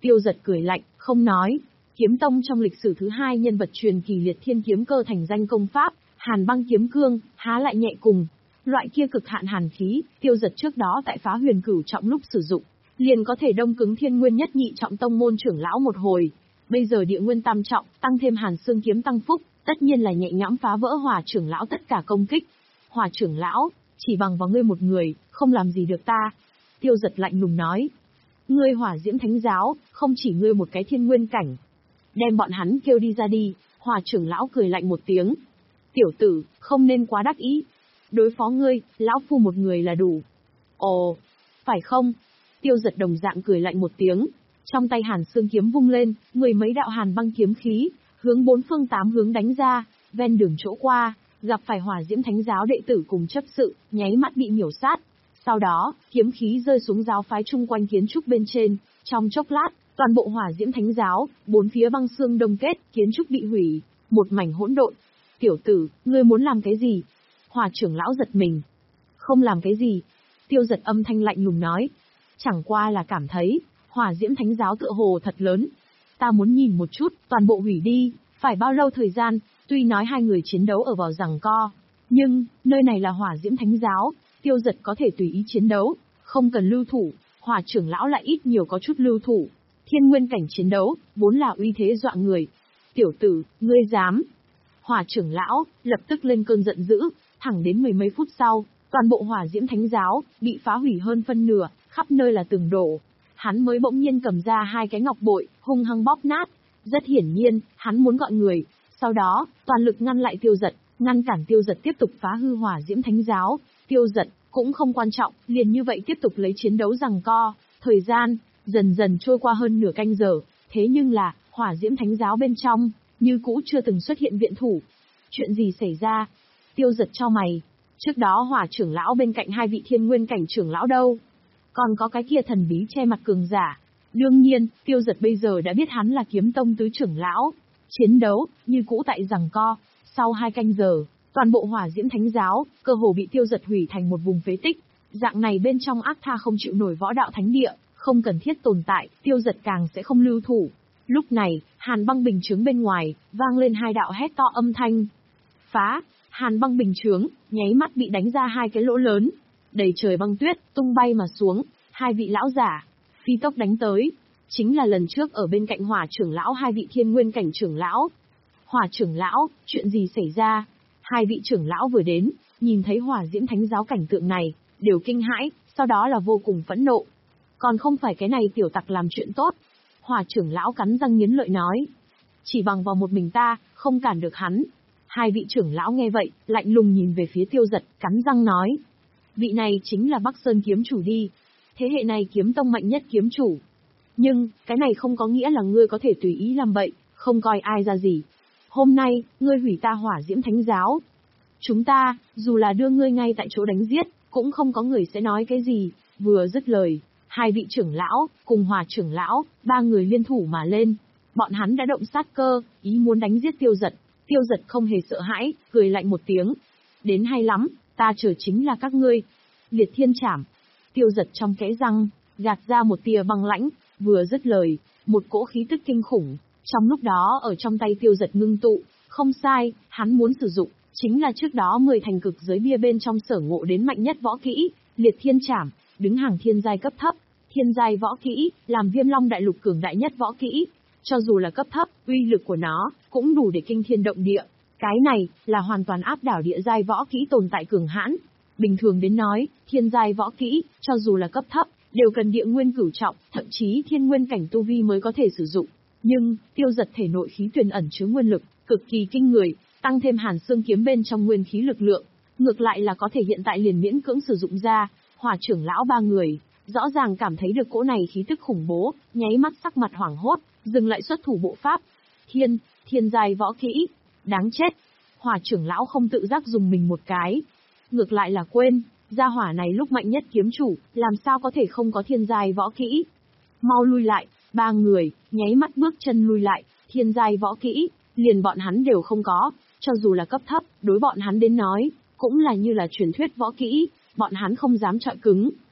Tiêu Giật cười lạnh, không nói. Kiếm tông trong lịch sử thứ hai nhân vật truyền kỳ liệt thiên kiếm cơ thành danh công pháp, Hàn Băng kiếm cương, há lại nhẹ cùng. Loại kia cực hạn hàn khí, Tiêu Giật trước đó tại Phá Huyền Cửu trọng lúc sử dụng, liền có thể đông cứng thiên nguyên nhất nhị trọng tông môn trưởng lão một hồi. Bây giờ địa nguyên tam trọng, tăng thêm Hàn Xương kiếm tăng phúc, tất nhiên là nhẹ nhõm phá vỡ Hỏa trưởng lão tất cả công kích. Hỏa trưởng lão, chỉ bằng vào ngươi một người, không làm gì được ta. Tiêu Giật lạnh lùng nói. Ngươi Hỏa Diễm Thánh giáo, không chỉ ngươi một cái thiên nguyên cảnh. Đem bọn hắn kêu đi ra đi. Hỏa trưởng lão cười lạnh một tiếng. Tiểu tử, không nên quá đắc ý. Đối phó ngươi, lão phu một người là đủ. Ồ, phải không? Tiêu Giật đồng dạng cười lạnh một tiếng. Trong tay Hàn Xương kiếm vung lên, mười mấy đạo hàn băng kiếm khí, hướng bốn phương tám hướng đánh ra, ven đường chỗ qua, gặp phải Hỏa Diễm Thánh giáo đệ tử cùng chấp sự, nháy mắt bị miểu sát. Sau đó, kiếm khí rơi xuống giáo phái chung quanh kiến trúc bên trên, trong chốc lát, toàn bộ Hỏa Diễm Thánh giáo, bốn phía băng xương đông kết, kiến trúc bị hủy, một mảnh hỗn độn. Tiểu tử, ngươi muốn làm cái gì? Hỏa trưởng lão giật mình. Không làm cái gì. Tiêu Giật âm thanh lạnh lùng nói. Chẳng qua là cảm thấy, Hỏa Diễm Thánh giáo tựa hồ thật lớn. Ta muốn nhìn một chút, toàn bộ hủy đi, phải bao lâu thời gian, tuy nói hai người chiến đấu ở vào giằng co. Nhưng, nơi này là Hỏa Diễm Thánh giáo, Tiêu Giật có thể tùy ý chiến đấu, không cần lưu thủ, Hỏa trưởng lão lại ít nhiều có chút lưu thủ. Thiên nguyên cảnh chiến đấu, vốn là uy thế dọa người. Tiểu tử, ngươi dám. Hỏa trưởng lão, lập tức lên cơn giận dữ, thẳng đến mười mấy phút sau, toàn bộ Hỏa Diễm Thánh giáo, bị phá hủy hơn phân nửa, khắp nơi là tường đổ. Hắn mới bỗng nhiên cầm ra hai cái ngọc bội, hung hăng bóp nát. Rất hiển nhiên, hắn muốn gọi người, sau đó, toàn lực ngăn lại Tiêu Giật, ngăn cản Tiêu Giật tiếp tục phá hư Hỏa Diễm Thánh giáo. Tiêu Giật, cũng không quan trọng, liền như vậy tiếp tục lấy chiến đấu giằng co. Thời gian, dần dần trôi qua hơn nửa canh giờ, thế nhưng là, Hỏa Diễm Thánh giáo bên trong, như cũ chưa từng xuất hiện viện thủ. Chuyện gì xảy ra? Tiêu Giật chau mày. Trước đó Hỏa trưởng lão bên cạnh hai vị thiên nguyên cảnh trưởng lão đâu? Còn có cái kia thần bí che mặt cường giả. Đương nhiên, Tiêu Giật bây giờ đã biết hắn là kiếm tông tứ trưởng lão. Chiến đấu, như cũ tại giằng co. Sau hai canh giờ, toàn bộ Hỏa Diễm Thánh giáo, cơ hồ bị Tiêu Giật hủy thành một vùng phế tích. Dạng này bên trong ác tha không chịu nổi võ đạo thánh địa, không cần thiết tồn tại, Tiêu Giật càng sẽ không lưu thủ. Lúc này, hàn băng bình chướng bên ngoài, vang lên hai đạo hét to âm thanh. Phá, hàn băng bình chướng, nháy mắt bị đánh ra hai cái lỗ lớn. Đầy trời băng tuyết, tung bay mà xuống, hai vị lão giả, phi tốc đánh tới. Chính là lần trước ở bên cạnh Hỏa trưởng lão hai vị thiên nguyên cảnh trưởng lão. Hỏa trưởng lão, chuyện gì xảy ra? Hai vị trưởng lão vừa đến, nhìn thấy Hỏa Diễm Thánh giáo cảnh tượng này, đều kinh hãi, sau đó là vô cùng phẫn nộ. Còn không phải cái này tiểu tặc làm chuyện tốt. Hỏa trưởng lão cắn răng nghiến lợi nói. Chỉ bằng vào một mình ta, không cản được hắn. Hai vị trưởng lão nghe vậy, lạnh lùng nhìn về phía Tiêu Giật, cắn răng nói. Vị này chính là Bắc Sơn kiếm chủ đi. Thế hệ này kiếm tông mạnh nhất kiếm chủ. Nhưng, cái này không có nghĩa là ngươi có thể tùy ý làm bậy, không coi ai ra gì. Hôm nay, ngươi hủy ta Hỏa Diễm Thánh giáo. Chúng ta, dù là đưa ngươi ngay tại chỗ đánh giết, cũng không có người sẽ nói cái gì. Vừa dứt lời, hai vị trưởng lão, cùng Hỏa trưởng lão, ba người liên thủ mà lên. Bọn hắn đã động sát cơ, ý muốn đánh giết Tiêu Giật. Tiêu Giật không hề sợ hãi, cười lạnh một tiếng. Đến hay lắm, ta chờ chính là các ngươi. Liệt thiên trảm. Tiêu Giật trong kẽ răng, gạt ra một tia băng lãnh, vừa dứt lời, một cỗ khí tức kinh khủng. Trong lúc đó ở trong tay Tiêu Giật ngưng tụ, không sai, hắn muốn sử dụng, chính là trước đó mười thành cực giới bia bên trong sở ngộ đến mạnh nhất võ kỹ, liệt thiên trảm, đứng hàng thiên giai cấp thấp. Thiên giai võ kỹ, làm Viêm Long đại lục cường đại nhất võ kỹ. Cho dù là cấp thấp, uy lực của nó, cũng đủ để kinh thiên động địa. Cái này, là hoàn toàn áp đảo địa giai võ kỹ tồn tại cường hãn. Bình thường đến nói, thiên giai võ kỹ, cho dù là cấp thấp, đều cần địa nguyên cửu trọng, thậm chí thiên nguyên cảnh tu vi mới có thể sử dụng. Nhưng, Tiêu Giật thể nội khí tuyền ẩn chứa nguyên lực, cực kỳ kinh người, tăng thêm Hàn Xương kiếm bên trong nguyên khí lực lượng. Ngược lại là có thể hiện tại liền miễn cưỡng sử dụng ra. Hỏa trưởng lão ba người, rõ ràng cảm thấy được cỗ này khí tức khủng bố, nháy mắt sắc mặt hoảng hốt, dừng lại xuất thủ bộ pháp. Thiên, thiên giai võ kỹ, đáng chết. Hỏa trưởng lão không tự giác dùng mình một cái. Ngược lại là quên, gia hỏa này lúc mạnh nhất kiếm chủ, làm sao có thể không có thiên giai võ kỹ. Mau lui lại, ba người, nháy mắt bước chân lui lại, thiên giai võ kỹ, liền bọn hắn đều không có, cho dù là cấp thấp, đối bọn hắn đến nói, cũng là như là truyền thuyết võ kỹ, bọn hắn không dám chọi cứng.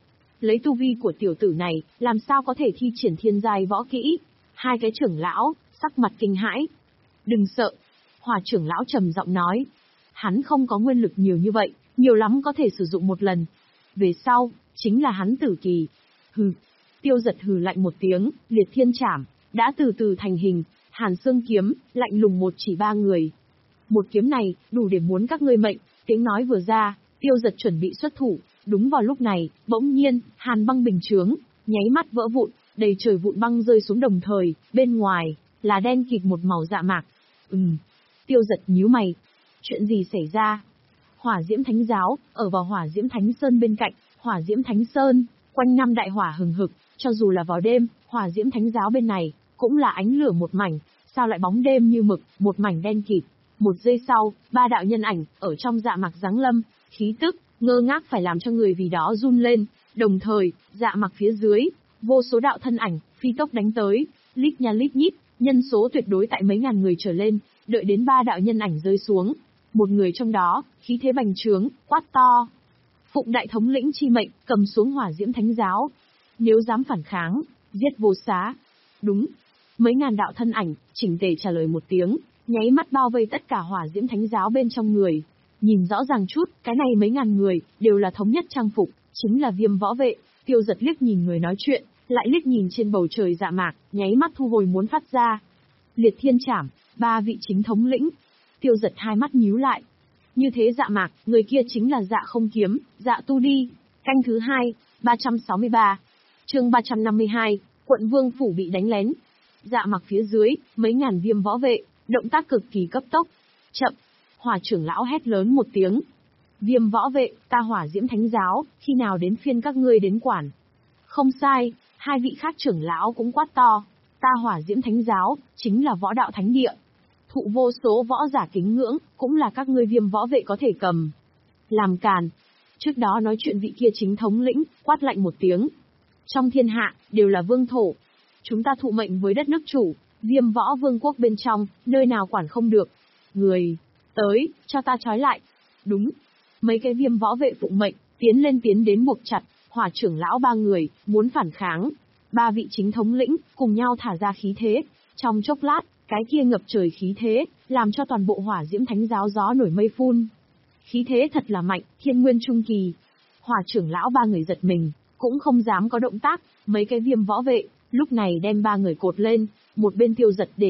lấy tu vi của tiểu tử này, làm sao có thể thi triển thiên giai võ kỹ? Hai cái trưởng lão, sắc mặt kinh hãi. Đừng sợ. Hỏa trưởng lão trầm giọng nói. Hắn không có nguyên lực nhiều như vậy, nhiều lắm có thể sử dụng một lần. Về sau, chính là hắn tử kỳ. Hừ. Tiêu Giật hừ lạnh một tiếng, liệt thiên trảm, đã từ từ thành hình, Hàn Xương kiếm, lạnh lùng một chỉ ba người. Một kiếm này, đủ để muốn các ngươi mệnh, tiếng nói vừa ra, Tiêu Giật chuẩn bị xuất thủ, đúng vào lúc này, bỗng nhiên, hàn băng bình chướng, nháy mắt vỡ vụn, đầy trời vụn băng rơi xuống đồng thời, bên ngoài, là đen kịt một màu dạ mạc. Ừm. Tiêu Giật nhíu mày. Chuyện gì xảy ra? Hỏa Diễm Thánh Giáo, ở vào Hỏa Diễm Thánh Sơn bên cạnh, Hỏa Diễm Thánh Sơn, quanh năm đại hỏa hừng hực, cho dù là vào đêm, Hỏa Diễm Thánh Giáo bên này, cũng là ánh lửa một mảnh, sao lại bóng đêm như mực, một mảnh đen kịt. Một giây sau, ba đạo nhân ảnh, ở trong dạ mạc giáng lâm, khí tức, ngơ ngác phải làm cho người vì đó run lên, đồng thời, dạ mạc phía dưới, vô số đạo thân ảnh, phi tốc đánh tới, lít nha lít nhít, nhân số tuyệt đối tại mấy ngàn người trở lên, đợi đến ba đạo nhân ảnh rơi xuống. Một người trong đó, khí thế bành trướng, quát to. Phụng đại thống lĩnh chi mệnh, cầm xuống Hỏa Diễm Thánh Giáo. Nếu dám phản kháng, giết vô xá. Đúng. Mấy ngàn đạo thân ảnh, chỉnh tề trả lời một tiếng, nháy mắt bao vây tất cả Hỏa Diễm Thánh Giáo bên trong người. Nhìn rõ ràng chút, cái này mấy ngàn người, đều là thống nhất trang phục, chính là Viêm võ vệ. Tiêu Giật liếc nhìn người nói chuyện, lại liếc nhìn trên bầu trời dạ mạc, nháy mắt thu hồi muốn phát ra. Liệt thiên trảm, ba vị chính thống lĩnh. Tiêu Giật hai mắt nhíu lại. Như thế dạ mạc, người kia chính là Dạ Không Kiếm, Dạ Tu Đi. Canh thứ hai, ba trăm sáu mươi ba. Chương ba trăm năm mươi hai, quận Vương phủ bị đánh lén. Dạ mạc phía dưới, mấy ngàn Viêm võ vệ, động tác cực kỳ cấp tốc. Chậm. Hỏa trưởng lão hét lớn một tiếng. Viêm võ vệ, ta Hỏa Diễm Thánh Giáo, khi nào đến phiên các ngươi đến quản? Không sai, hai vị khác trưởng lão cũng quát to. Ta Hỏa Diễm Thánh Giáo, chính là võ đạo thánh địa. Thụ vô số võ giả kính ngưỡng, cũng là các ngươi Viêm võ vệ có thể cầm. Làm càn. Trước đó nói chuyện vị kia chính thống lĩnh, quát lạnh một tiếng. Trong thiên hạ, đều là vương thổ. Chúng ta thụ mệnh với đất nước chủ, Viêm võ vương quốc bên trong, nơi nào quản không được. Người, tới, cho ta trói lại. Đúng. Mấy cái Viêm võ vệ phụng mệnh, tiến lên tiến đến buộc chặt, Hỏa trưởng lão ba người, muốn phản kháng. Ba vị chính thống lĩnh, cùng nhau thả ra khí thế. Trong chốc lát, cái kia ngập trời khí thế, làm cho toàn bộ Hỏa Diễm Thánh Giáo gió nổi mây phun. Khí thế thật là mạnh, thiên nguyên trung kỳ. Hỏa trưởng lão ba người giật mình, cũng không dám có động tác, mấy cái Viêm võ vệ, lúc này đem ba người cột lên, một bên Tiêu Giật để